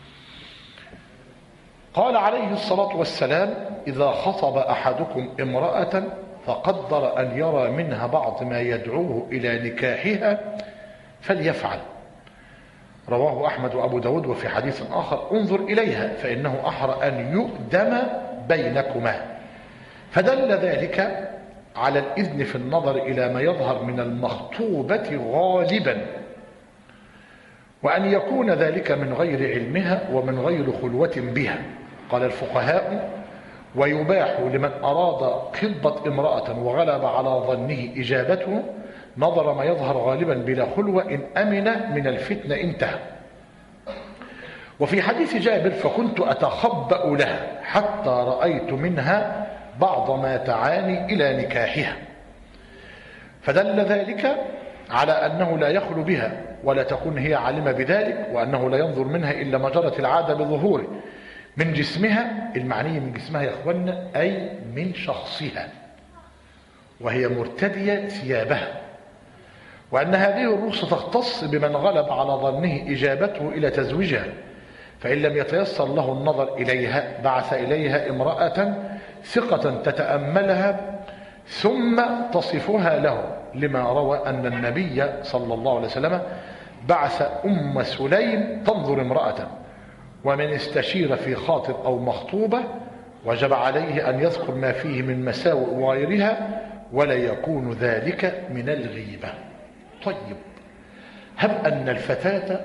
قال عليه الصلاة والسلام إذا خطب أحدكم امرأة فقدر أن يرى منها بعض ما يدعوه إلى نكاحها فليفعل. رواه أحمد وأبو داود. وفي حديث آخر انظر إليها فإنه أحرى أن يؤدم بينكما. فدل ذلك على الإذن في النظر إلى ما يظهر من المخطوبة غالبا، وأن يكون ذلك من غير علمها ومن غير خلوة بها. قال الفقهاء ويباح لمن أراد خطبة امرأة وغلب على ظنه إجابته نظر ما يظهر غالبا بلا خلوة إن أمن من الفتنة انتهى. وفي حديث جابر فكنت أتخبأ لها حتى رأيت منها بعض ما تعاني إلى نكاحها. فدل ذلك على أنه لا يخلو بها ولا تكون هي عالمة بذلك، وأنه لا ينظر منها إلا ما جرت العادة بظهوره من جسمها. المعني من جسمها يا أخوانا أي من شخصها وهي مرتدية ثيابها، وأن هذه الرخصة تختص بمن غلب على ظنه إجابته إلى تزويجها، فإن لم يتيسر له النظر إليها بعث إليها امرأة ثقة تتأملها ثم تصفها له، لما روى أن النبي صلى الله عليه وسلم بعث أم سليم تنظر امرأة، ومن استشير في خاطب أو مخطوبة وجب عليه أن يذكر ما فيه من مساوئ غيرها ولا يكون ذلك من الغيبة. طيب، هب أن الفتاة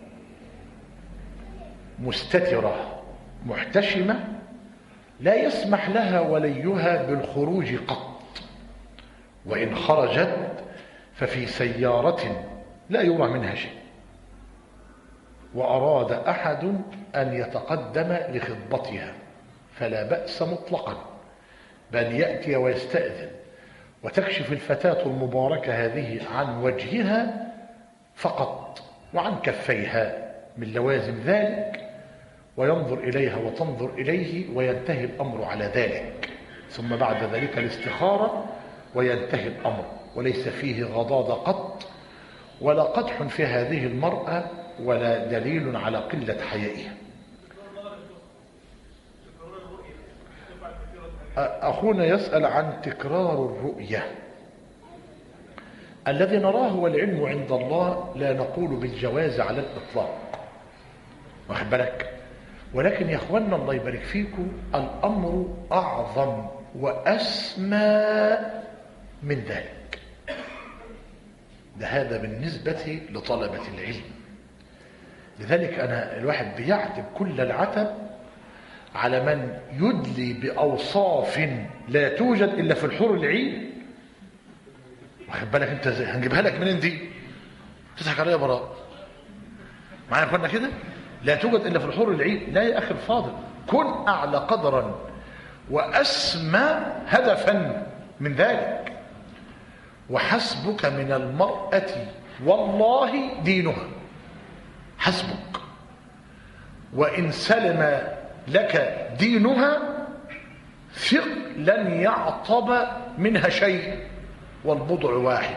مستترة محتشمة لا يسمح لها وليها بالخروج قط، وإن خرجت ففي سيارة لا يرى منها شيء، وأراد أحد أن يتقدم لخطبتها فلا بأس مطلقا، بل يأتي ويستأذن وتكشف الفتاة المباركة هذه عن وجهها فقط وعن كفيها من لوازم ذلك، وينظر إليها وتنظر إليه وينتهي الأمر على ذلك، ثم بعد ذلك الاستخارة وينتهي الأمر، وليس فيه غضاضة قط ولا قدح في هذه المرأة ولا دليل على قلة حيائها. أخونا يسأل عن تكرار الرؤية. الذي نراه والعلم عند الله، لا نقول بالجواز على الإطلاق، واخد بالك، ولكن يا أخوانا الله يبارك فيكم الأمر أعظم وأسمى من ذلك. ده هذا بالنسبة لطلبة العلم. لذلك أنا الواحد بيعتب كل العتب على من يدلي بأوصاف لا توجد إلا في الحور العين. واخد بالك انت ازاي؟ هنجيبها لك منين دي؟ تضحك عليا براء معايا يا اخوانا كده؟ لا توجد إلا في الحور العين. لا يا أخي الفاضل، كن أعلى قدرا وأسمى هدفا من ذلك. وحسبك من المرأة والله دينها، حسبك، وإن سلم لك دينها ثق لن يعطب منها شيء والبضع واحد.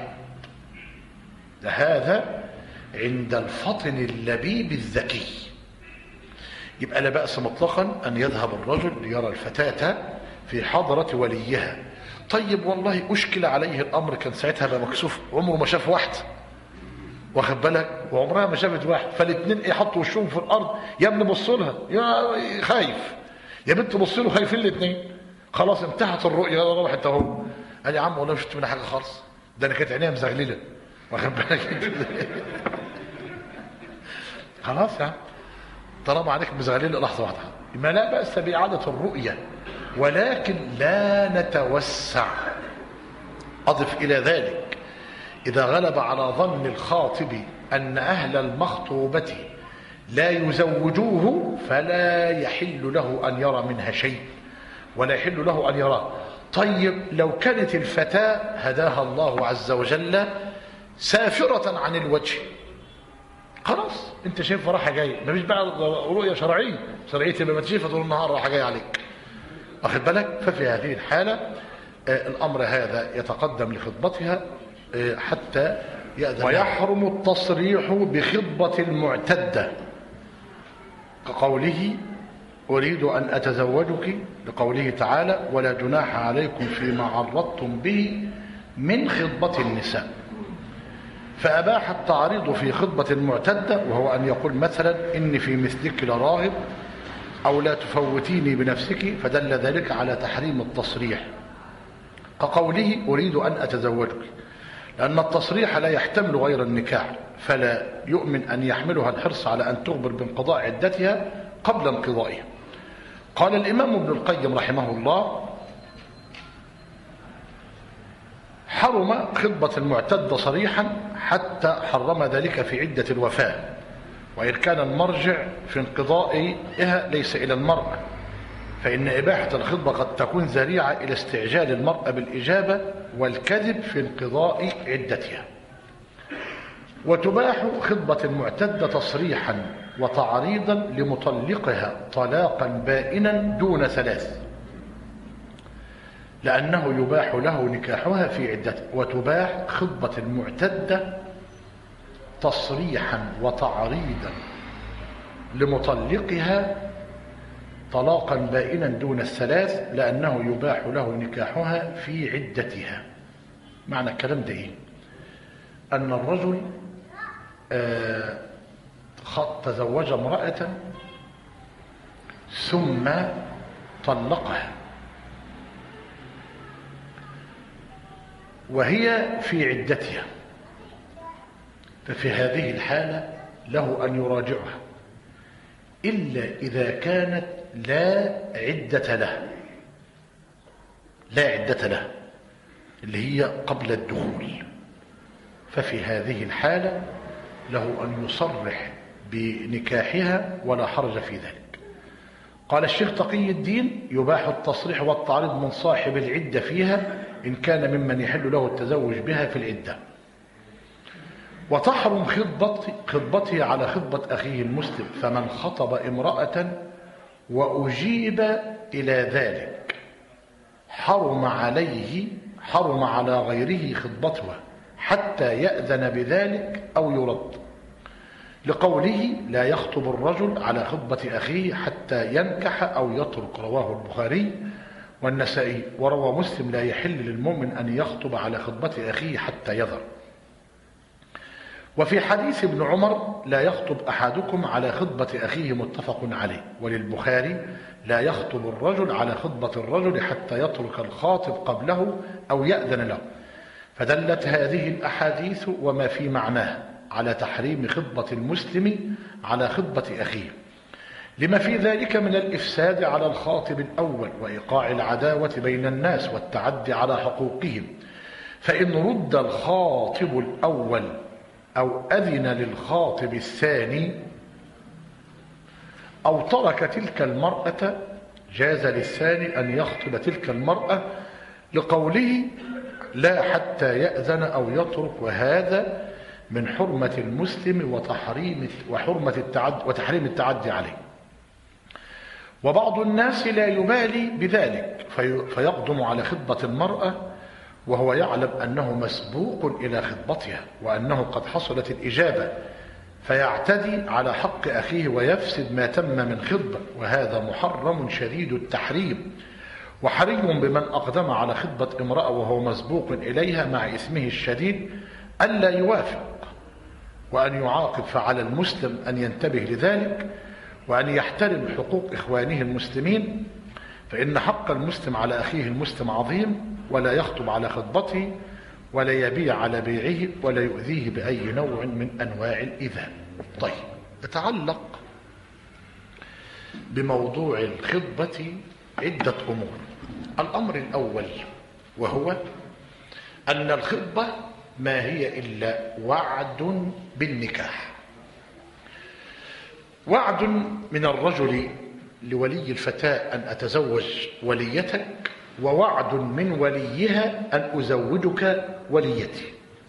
هذا عند الفطن اللبيب الذكي. يبقى لا بأس مطلقا أن يذهب الرجل ليرى الفتاة في حضرة وليها. طيب والله أشكل عليه الأمر، كان ساعتها بقى مكسوف، عمره ما شاف واحد، واخد بالك، وعمرها ما شافت واحد، فالاثنين يحطوا وشهم في الأرض. يا ابني بص لها، يا خايف، يا بنت بص له، خايفين الاثنين. خلاص انتهت الرؤيا، روحت اهو. قال يا عم والله مش شفت منها حاجة خالص، ده أنا كانت عينيها مزغللة، واخد بالك. خلاص يا عم، طالما عليك مزغللة لحظة واحدة، ما لا بأس بإعادة الرؤية، ولكن لا نتوسع. أضف إلى ذلك إذا غلب على ظن الخاطب أن أهل المخطوبة لا يزوجوه فلا يحل له أن يرى منها شيء ولا يحل له أن يراه. طيب لو كانت الفتاة هداها الله عز وجل سافرة عن الوجه، خلاص انت شايف راحة جاية، مفيش بقى رؤية شرعية شرعية تبقى ما تشوفها طول النهار راحة جاية عليك، واخد بالك؟ ففي هذه الحالة آه الأمر هذا يتقدم لخطبتها آه حتى يأذن. ويحرم التصريح بخطبة المعتدة كقوله أريد أن أتزوجك، لقوله تعالى ولا جناح عليكم فيما عرضتم به من خطبة النساء. فأباح التعريض في خطبة المعتدة، وهو أن يقول مثلا إني في مثلك لراغب أو لا تفوتيني بنفسك، فدل ذلك على تحريم التصريح كقوله أريد أن أتزوجك، لأن التصريح لا يحتمل غير النكاح، فلا يؤمن أن يحملها الحرص على أن تخبر بانقضاء عدتها قبل انقضائها. قال الإمام ابن القيم رحمه الله حرم خطبة المعتدة صريحا حتى حرم ذلك في عدة الوفاة، وإن كان المرجع في انقضائها ليس إلى المرأة، فإن إباحة الخطبة قد تكون ذريعة إلى استعجال المرأة بالإجابة والكذب في انقضاء عدتها. وتباح خطبة المعتدة تصريحا وتعريضا لمطلقها طلاقا بائنا دون ثلاث، لأنه يباح له نكاحها في عدته. وتباح خطبة المعتدة تصريحا وتعريضا لمطلقها طلاقا بائنا دون الثلاث، لأنه يباح له نكاحها في عدتها. معنى الكلام ده إيه؟ أن الرجل آه تزوج امرأة ثم طلقها وهي في عدتها، ففي هذه الحالة له أن يراجعها إلا إذا كانت لا عدة له، لا عدة له اللي هي قبل الدخول، ففي هذه الحالة له أن يصرح بنكاحها ولا حرج في ذلك. قال الشيخ تقي الدين يباح التصريح والتعريض من صاحب العدة فيها إن كان ممن يحل له التزوج بها في العدة. وتحرم خطبته على خطبة أخيه المسلم، فمن خطب امرأة وأجيب إلى ذلك حرم عليه حرم على غيره خطبتها حتى يأذن بذلك أو يرد، لقوله لا يخطب الرجل على خطبة أخيه حتى ينكح أو يترك، رواه البخاري والنسائي. وروى مسلم لا يحل للمؤمن أن يخطب على خطبة أخيه حتى يذر. وفي حديث ابن عمر لا يخطب أحدكم على خطبة أخيه متفق عليه. وللبخاري لا يخطب الرجل على خطبة الرجل حتى يترك الخاطب قبله أو يأذن له. فدلت هذه الأحاديث وما في معناه على تحريم خطبة المسلم على خطبة أخيه، لما في ذلك من الإفساد على الخاطب الأول وإيقاع العداوة بين الناس والتعدي على حقوقهم. فإن رد الخاطب الأول أو أذن للخاطب الثاني أو ترك تلك المرأة جاز للثاني أن يخطب تلك المرأة، لقوله لا حتى يأذن أو يترك، وهذا من حرمة المسلم وتحريم وحرمة التعدي وتحريم التعدي عليه. وبعض الناس لا يبالي بذلك فيقدم على خطبة المرأة وهو يعلم أنه مسبوق إلى خطبتها وأنه قد حصلت الإجابة، فيعتدي على حق أخيه ويفسد ما تم من خطبة، وهذا محرم شديد التحريم. وحري بمن أقدم على خطبة امرأة وهو مسبوق إليها مع اسمه الشديد ألا يوافق وأن يعاقب. فعلى المسلم أن ينتبه لذلك وأن يحترم حقوق إخوانه المسلمين، فإن حق المسلم على أخيه المسلم عظيم، ولا يخطب على خطبته ولا يبيع على بيعه ولا يؤذيه بأي نوع من أنواع الإيذاء. طيب، يتعلق بموضوع الخطبة عدة أمور. الأمر الأول وهو أن الخطبة ما هي إلا وعد بالنكاح، وعد من الرجل لولي الفتاة أن أتزوج وليتك، ووعد من وليها أن أزوجك وليتي.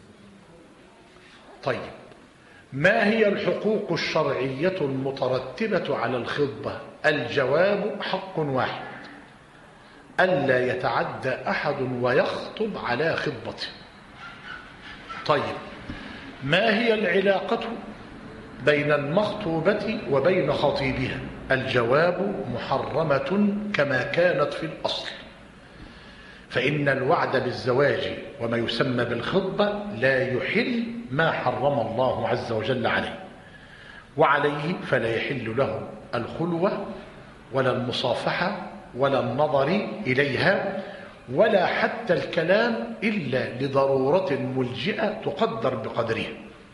طيب، ما هي الحقوق الشرعية المترتبة على الخطبة؟ الجواب حق واحد: ألا يتعدى أحد ويخطب على خطبته. طيب، ما هي العلاقة بين المخطوبة وبين خطيبها؟ الجواب محرمة كما كانت في الأصل، فإن الوعد بالزواج وما يسمى بالخطبة لا يحل ما حرم الله عز وجل عليه، وعليه فلا يحل له الخلوة ولا المصافحة ولا النظر إليها ولا حتى الكلام إلا لضرورة ملجئة تقدر بقدرها،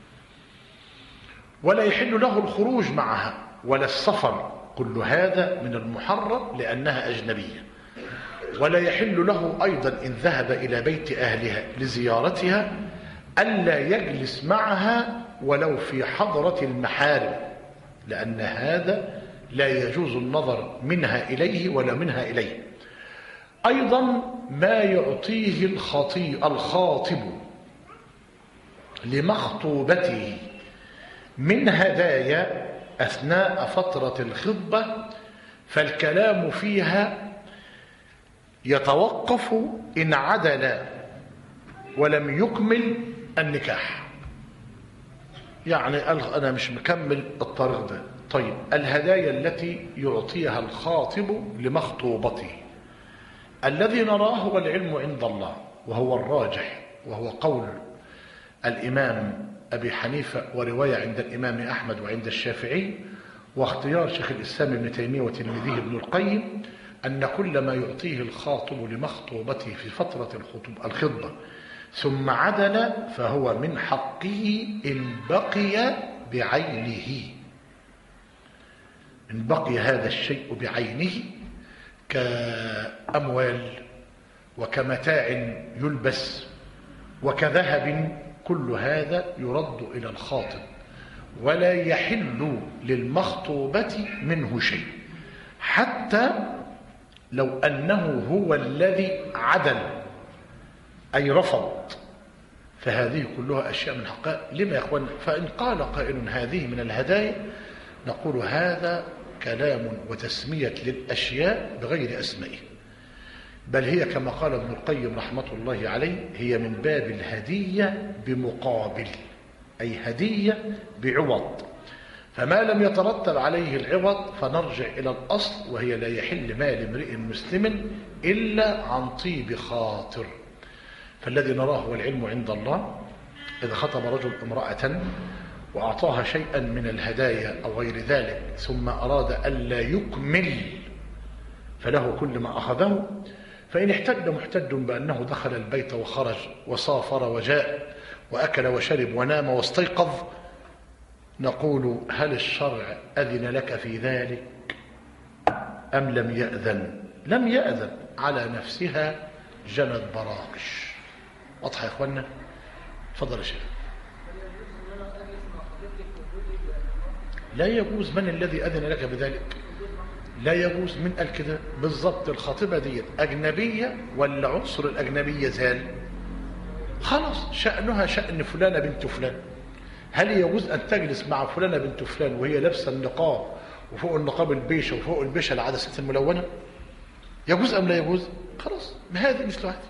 ولا يحل له الخروج معها ولا السفر، كل هذا من المحرم لأنها أجنبية. ولا يحل له أيضا إن ذهب إلى بيت أهلها لزيارتها ألا يجلس معها ولو في حضرة المحارم، لأن هذا لا يجوز النظر منها إليه ولا منها إليه. أيضا ما يعطيه الخطيب الخاطب لمخطوبته من هدايا أثناء فترة الخطبة، فالكلام فيها يتوقف إن عدل ولم يكمل النكاح. يعني أنا مش مكمل الطريق ده. طيب، الهدايا التي يعطيها الخاطب لمخطوبته الذي نراه والعلم عند الله، وهو الراجح، وهو قول الإمام أبي حنيفة ورواية عند الإمام أحمد وعند الشافعي واختيار شيخ الإسلام ابن تيمية وتلميذه ابن القيم، أن كل ما يعطيه الخاطب لمخطوبته في فترة الخطبة ثم عدل فهو من حقه إن بقي بعينه، إن بقي هذا الشيء بعينه كأموال وكمتاع يلبس وكذهب، كل هذا يرد إلى الخاطب، ولا يحل للمخطوبة منه شيء، حتى لو أنه هو الذي عدل أي رفض، فهذه كلها أشياء من حقها. لما يا أخوان؟ فإن قال قائل هذه من الهدايا، نقول هذا كلام وتسمية للأشياء بغير أسمائها، بل هي كما قال ابن القيم رحمة الله عليه هي من باب الهدية بمقابل، أي هدية بعوض، فما لم يترتب عليه العوض فنرجع إلى الأصل، وهي لا يحل مال امرئ مسلم إلا عن طيب خاطر. فالذي نراه والعلم عند الله، إذا خطب رجل امرأة وأعطاها شيئا من الهدايا أو غير ذلك ثم أراد ألا يكمل فله كل ما أخذه، فإن احتج محتج بأنه دخل البيت وخرج وسافر وجاء وأكل وشرب ونام واستيقظ، نقول هل الشرع أذن لك في ذلك أم لم يأذن؟ لم يأذن، على نفسها جنت براقش. واضح يا إخوانا؟ تفضل يا شيخ. لا يجوز. من الذي أذن لك بذلك؟ لا يجوز. من قال كده بالضبط؟ الخاطبة دي أجنبية ولا عنصر الأجنبية زال؟ خلاص شأنها شأن فلانة بنت فلان. هل يجوز أن تجلس مع فلانة بنت فلان وهي لابسة النقاب وفوق النقاب البيشة وفوق البيشة العدسات الملونة؟ يجوز أم لا يجوز؟ خلاص، ما هذه مثل هذه،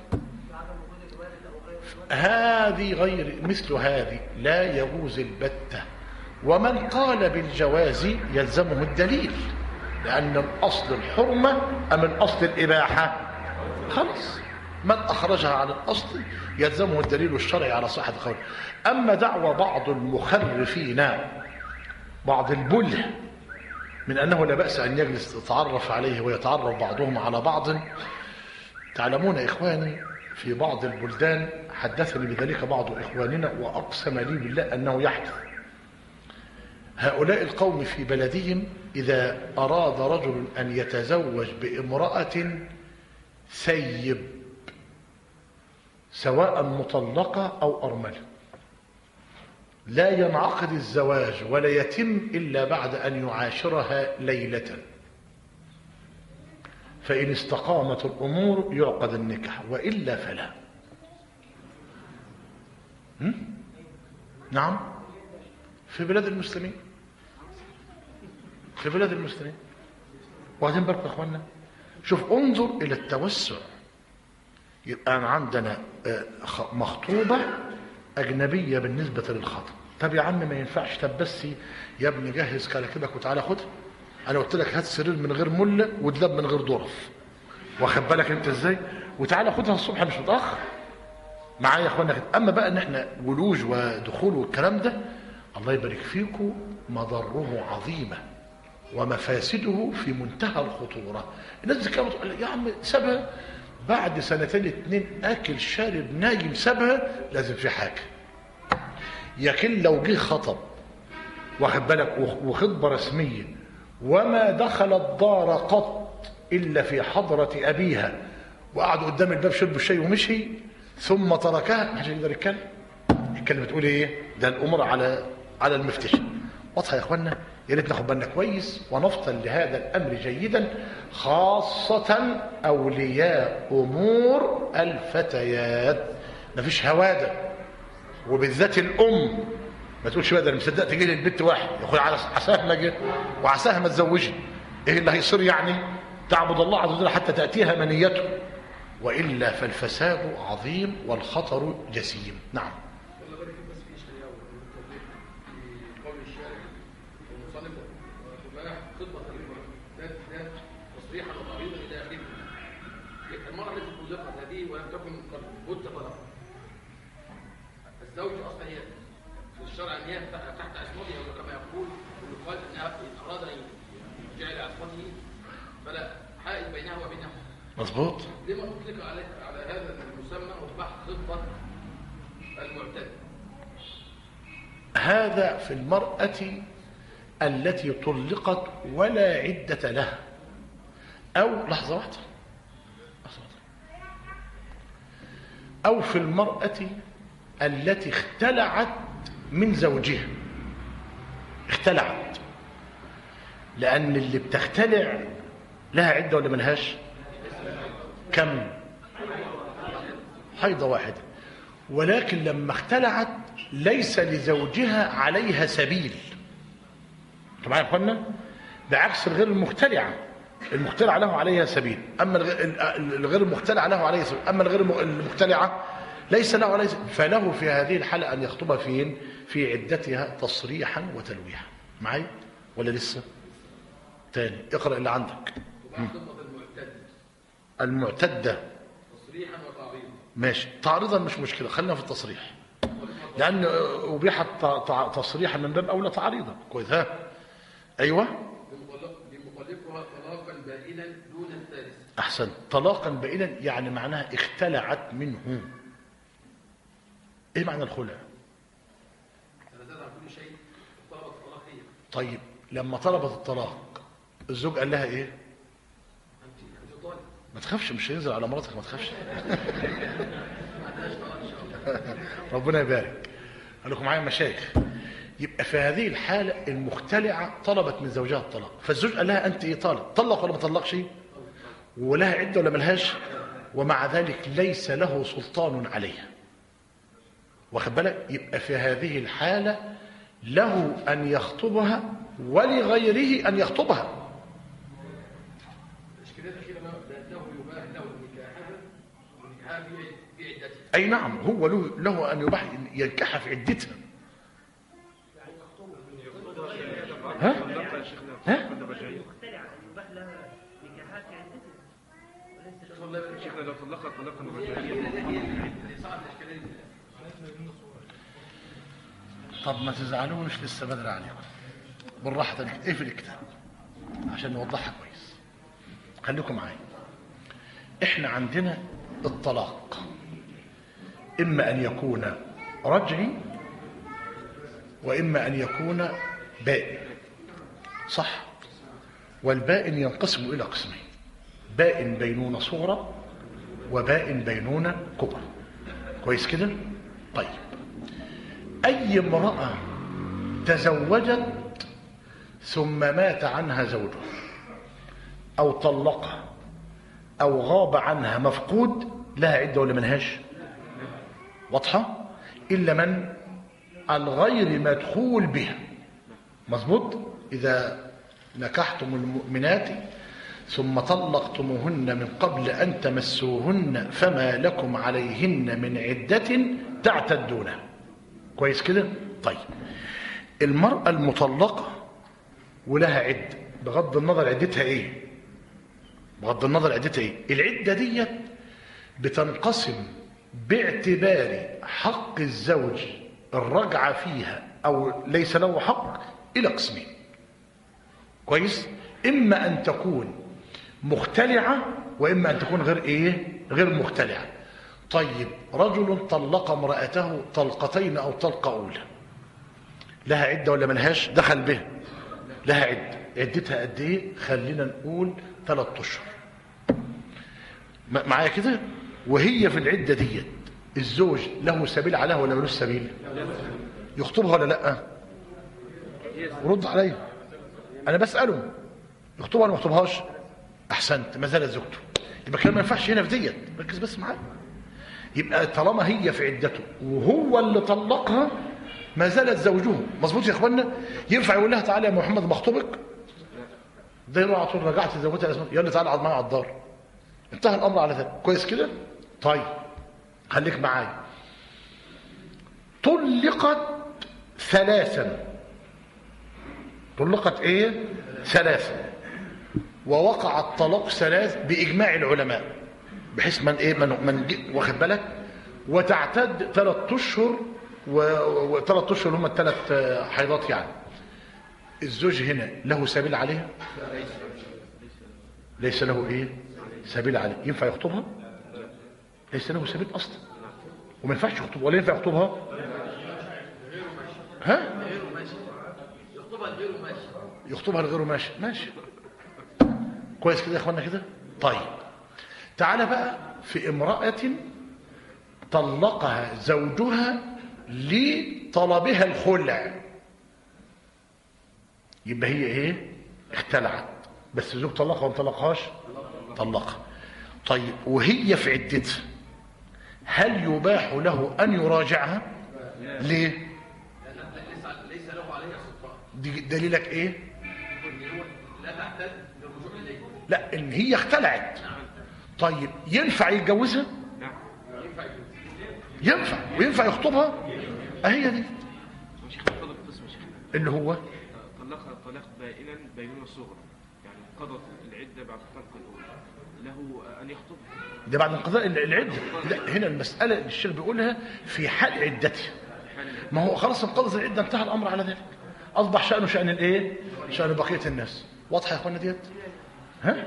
هذه غير مثل هذه لا يجوز البتة. ومن قال بالجواز يلزمه الدليل، لأن الأصل الحرمة أم الأصل الإباحة؟ خلاص، من أخرجها عن الأصل يلزمه الدليل الشرعي على صحة القول. أما دعوى بعض المخرفين، بعض البله، من أنه لا بأس أن يجلس يتعرف عليه ويتعرف بعضهم على بعض، تعلمون إخواني في بعض البلدان حدثني بذلك بعض إخواننا وأقسم لي بالله أنه يحدث. هؤلاء القوم في بلدهم إذا أراد رجل أن يتزوج بامرأة ثيب سواء مطلقة أو أرملة، لا ينعقد الزواج ولا يتم إلا بعد أن يعاشرها ليلة. فإن استقامت الأمور يعقد النكاح، وإلا فلا. هم؟ نعم، في بلاد المسلمين، في بلاد المسلمين. وبعدين بركة يا اخوانا، شوف انظر الى التوسع. يبقى عندنا مخطوبة اجنبية بالنسبة للخطب. طب يا عم ما ينفعش، طب بس يا ابني جهز كراكيبك وتعالى خدها. انا قلت لك هات سرير من غير مله ودلاب من غير ظرف، واخد بالك انت ازاي، وتعالى خدها الصبح مش متاخر معايا يا اخوانا. اما بقى ان احنا ولوج ودخول والكلام ده، الله يبارك فيكم، مضره عظيمه ومفاسده في منتهى الخطوره. الناس كانت تقول يا عم سابها بعد سنتين اتنين اكل شارب نايم، سابها لازم في حاجه. يكن لو جه خطب واخد بالك وخطبه رسميه وما دخل الدار قط الا في حضره ابيها، وقعد قدام الباب شرب الشاي ومشي ثم تركها، ما حدش يقدر يتكلم. الكلمه تقول ايه؟ ده الامور على على المفتش. واضحه يا اخوانا؟ يا ريت ناخد بالنا كويس ونفطن لهذا الامر جيدا، خاصه اولياء امور الفتيات. مفيش هواده، وبالذات الام. ما تقولش بقى ده انا مصدق تجي لي البنت واحد يا اخويا على عساها ما جه وعساها ما تزوجي، ايه اللي هيصير يعني؟ تعبد الله عز وجل حتى تاتيها منيته، والا فالفساد عظيم والخطر جسيم. نعم. المرأة التي طلقت هذه ولم تكن قد بت طلاقها، الزوج اصلا هي في الشرع ان هي تحت عصمته، وكما يقول يقال انها ان اراد ان يجعل عصمته فلا حائل بينها وبينه. مظبوط. لما اطلق على على هذا المسمى وبحث خطه المعتد؟ هذا في المرأة التي طلقت ولا عدة لها، أو لحظة واحدة، أو في المرأة التي اختلعت من زوجها. اختلعت، لأن اللي بتختلع لها عدة ولا ملهاش؟ كم؟ حيضة واحدة. ولكن لما اختلعت ليس لزوجها عليها سبيل. انتوا معايا يا اخوانا؟ بعكس الغير المختلعة، المختلع له عليها سبيل، اما الغير المختلع له عليه سبيل، اما الغير المختلعة ليس له عليه سبيل. فله في هذه الحالة ان يخطبها فين؟ في عدتها تصريحا وتلويحا. معايا ولا لسه؟ تاني اقرأ اللي عندك. المعتدة تصريحا وتعريضا. ماشي، تعريضا مش مشكلة، خلينا في التصريح، لأن أبيحت تصريحا من باب أولى تعريضا. كويس. ها أيوة. بمطلقها طلاقا بائنا دون الثالث. أحسن. طلاقا بائنا يعني معناها اختلعت منه. إيه معنى الخلع؟ تنازلت عن كل شيء، طلبت الطلاق هي. طيب لما طلبت الطلاق الزوج قال لها إيه؟ أنت طالب. ما تخافش، مش هينزل على مراتك، ما تخافش. ربنا يبارك. قال لكم معايا مشايخ. يبقى في هذه الحالة المختلعة طلبت من زوجها الطلاق، فالزوج قال لها أنت إيه طالب؟ طلق ولا ما طلقش؟ ولها عدة ولا ملهاش؟ ومع ذلك ليس له سلطان عليها. واخد بالك؟ يبقى في هذه الحالة له أن يخطبها ولغيره أن يخطبها. أي نعم، هو له, له أن يباح ينكحها في عدتها. ها؟ ها؟ شيخنا لو طلقت طلقا رجعيا. طب ما تزعلوش، لسه بدري عليكم، بالراحة. اقفل الكتاب عشان نوضحها كويس. خليكم معايا. احنا عندنا الطلاق إما أن يكون رجعي وإما أن يكون بائن، صح؟ والبائن ينقسم إلى قسمين: بائن بينونة صغرى وبائن بينونة كبرى. كويس كده؟ طيب، أي أي امرأة تزوجت ثم مات عنها زوجها أو طلقها أو غاب عنها مفقود لها عدة ولا ملهاش؟ واضحة؟ إلا من الغير مدخول بها. مظبوط؟ إذا نكحتم المؤمنات ثم طلقتموهن من قبل أن تمسوهن فما لكم عليهن من عدة تعتدونها. كويس كده؟ طيب المرأة المطلقة ولها عدة بغض النظر عدتها ايه؟ بغض النظر عدتها ايه؟ العدة دي بتنقسم باعتبار حق الزوج الرجعة فيها أو ليس له حق إلى قسمين. كويس؟ إما أن تكون مختلعة وإما أن تكون غير إيه؟ غير مختلعة. طيب رجل طلق امرأته طلقتين أو طلقة أولى لها عدة ولا ملهاش؟ دخل به لها عدة. عدتها قد إيه؟ خلينا نقول ثلاثة أشهر معايا كده. وهي في العدة دي الزوج له سبيل عليها ولا ملوش سبيل؟ يخطبها ولا لا؟ ورد عليا انا بساله يخطبها ولا ما يخطبهاش؟ احسنت، ما زالت زوجته. يبقى كان ما ينفعش هنا في ديت. ركز بس معايا. يبقى طالما هي في عدته وهو اللي طلقها ما زالت زوجه. مظبوط يا اخوانا؟ ينفع يقول لها تعالى يا محمد مخطوبك؟ ده يروح على طول رجعت زوجتها يلا تعالى اقعد معايا على الدار. انتهى الامر على ذلك. كويس كده؟ طيب خليك معايا. طلقت ثلاثا. طلقت ايه؟ ثلاثا. ووقع الطلاق ثلاث باجماع العلماء بحيث من ايه من, من واخد بالك. وتعتد ثلاث اشهر وثلاث اشهر هم الثلاث حيضات. يعني الزوج هنا له سبيل عليها؟ ليس له ايه؟ سبيل عليه. ينفع يخطبها؟ ليس له سبيل اصلا وما ينفعش يخطبها. ولا ينفع يخطبها؟ ها؟ يخطبها لغيره ماشي. يخطبها لغيره ماشي. ماشي كويس كده يا اخوانا كده. طيب تعالى بقى في امرأة طلقها زوجها لطلبها الخلع. يبقى هي ايه؟ اختلعت بس الزوج طلقها وما طلقهاش؟ طلقها. طيب وهي في عدتها هل يباح له ان يراجعها؟ ليه؟ ليس له عليها سلطان. دي دليلك ايه؟ لا تعتد للرجوع اليه. لا ان هي اختلعت. طيب ينفع يتجوزها؟ ينفع يجوز. ينفع وينفع يخطبها. اهي دي اللي هو طلقها طلاق بائنا بينونة صغرى، يعني قضت العدة بعد الطلق الأول، له أن يخطبها. ده بعد انقضاء العدة. لا هنا المسألة اللي الشيخ بيقولها في حال عدتها. ما هو خلاص انقضت العدة انتهى الأمر على ذلك. أصبح شأنه شأن الإيه؟ شأن بقية الناس. واضحة يا أخوانا ديت؟ ها؟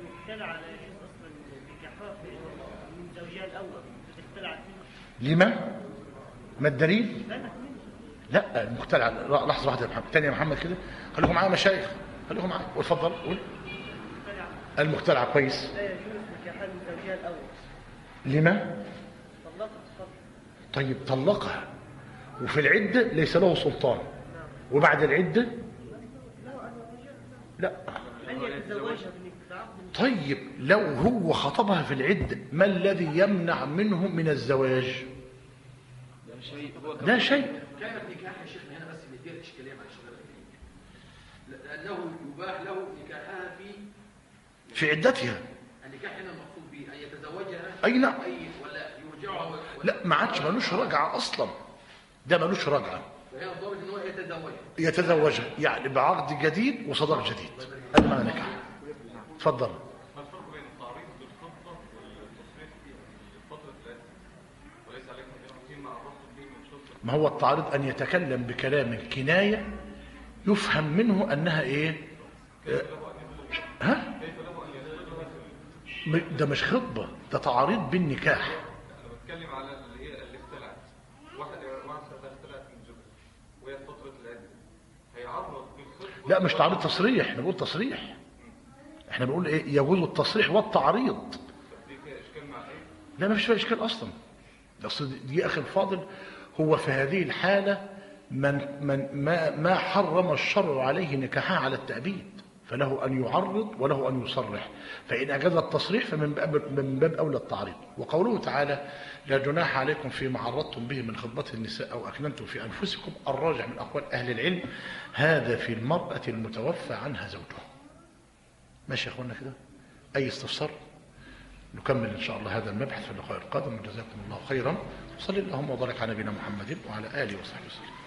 لما؟ ما الدليل؟ لا المختلع. لحظة واحدة يا محمد. تاني يا محمد كده. خليكم معايا مشايخ. خليكم معايا. واتفضل قول. المختلع كويس. لا يجوز نكاحها من زوجها الأول. لما؟ طلقها. طيب طلقها وفي العدة ليس له سلطان وبعد العدة لا. أن يتزوجها بعقد. طيب لو هو خطبها في العدة ما الذي يمنع منه من الزواج؟ لا شيء. هو لا شيء. كلمة نكاح يا شيخنا هنا بس بيديها الإشكالية مع الشباب. لأنه يباح له نكاحها في في عدتها. النكاح هنا المقصود به أن يتزوجها. أي نعم. أي ولا يرجعها ولا. لا ما عادش ملوش رجعة أصلا. ده ملوش رجعة. فهي الضابط إن هو يتزوجها. يتزوجها يعني بعقد جديد وصداق جديد. هذا معنى نكاح. اتفضل. ما الفرق بين التعريض بالخطة والتصريح في فترة العدة؟ وليس عليكم فيما عرفتم به من شرط. ما هو التعريض أن يتكلم بكلام كناية يفهم منه أنها إيه؟ ها؟ ده مش خطبة، ده تعريض بالنكاح. أنا بتكلم على اللي هي اللي اختلعت. واحدة واحدة اختلعت من زوجها وهي في فترة العدة. هيعرض بالخطبة. لا مش تعريض تصريح، احنا بنقول تصريح. احنا بنقول ايه؟ يجوز التصريح والتعريض. دي فيها إشكال مع إيه؟ لا ما فيش فيها اشكال اصلا. اصل دي اخي الفاضل هو في هذه الحالة من من ما ما حرم الشرع عليه نكاحها على التأبيد، فله أن يعرض وله أن يصرح، فإن أجاز التصريح فمن باب من باب أولى التعريض. وقوله تعالى لا جناح عليكم فيما عرضتم به من خطبة النساء أو أكننتم في أنفسكم، الراجع من أقوال أهل العلم هذا في المرأة المتوفى عنها زوجها. ماشي يا أخوانا كده؟ أي استفسار؟ نكمل إن شاء الله هذا المبحث في اللقاء القادم. جزاكم الله خيرا. صلى اللهم وبارك على نبينا محمد وعلى آله وصحبه وسلم.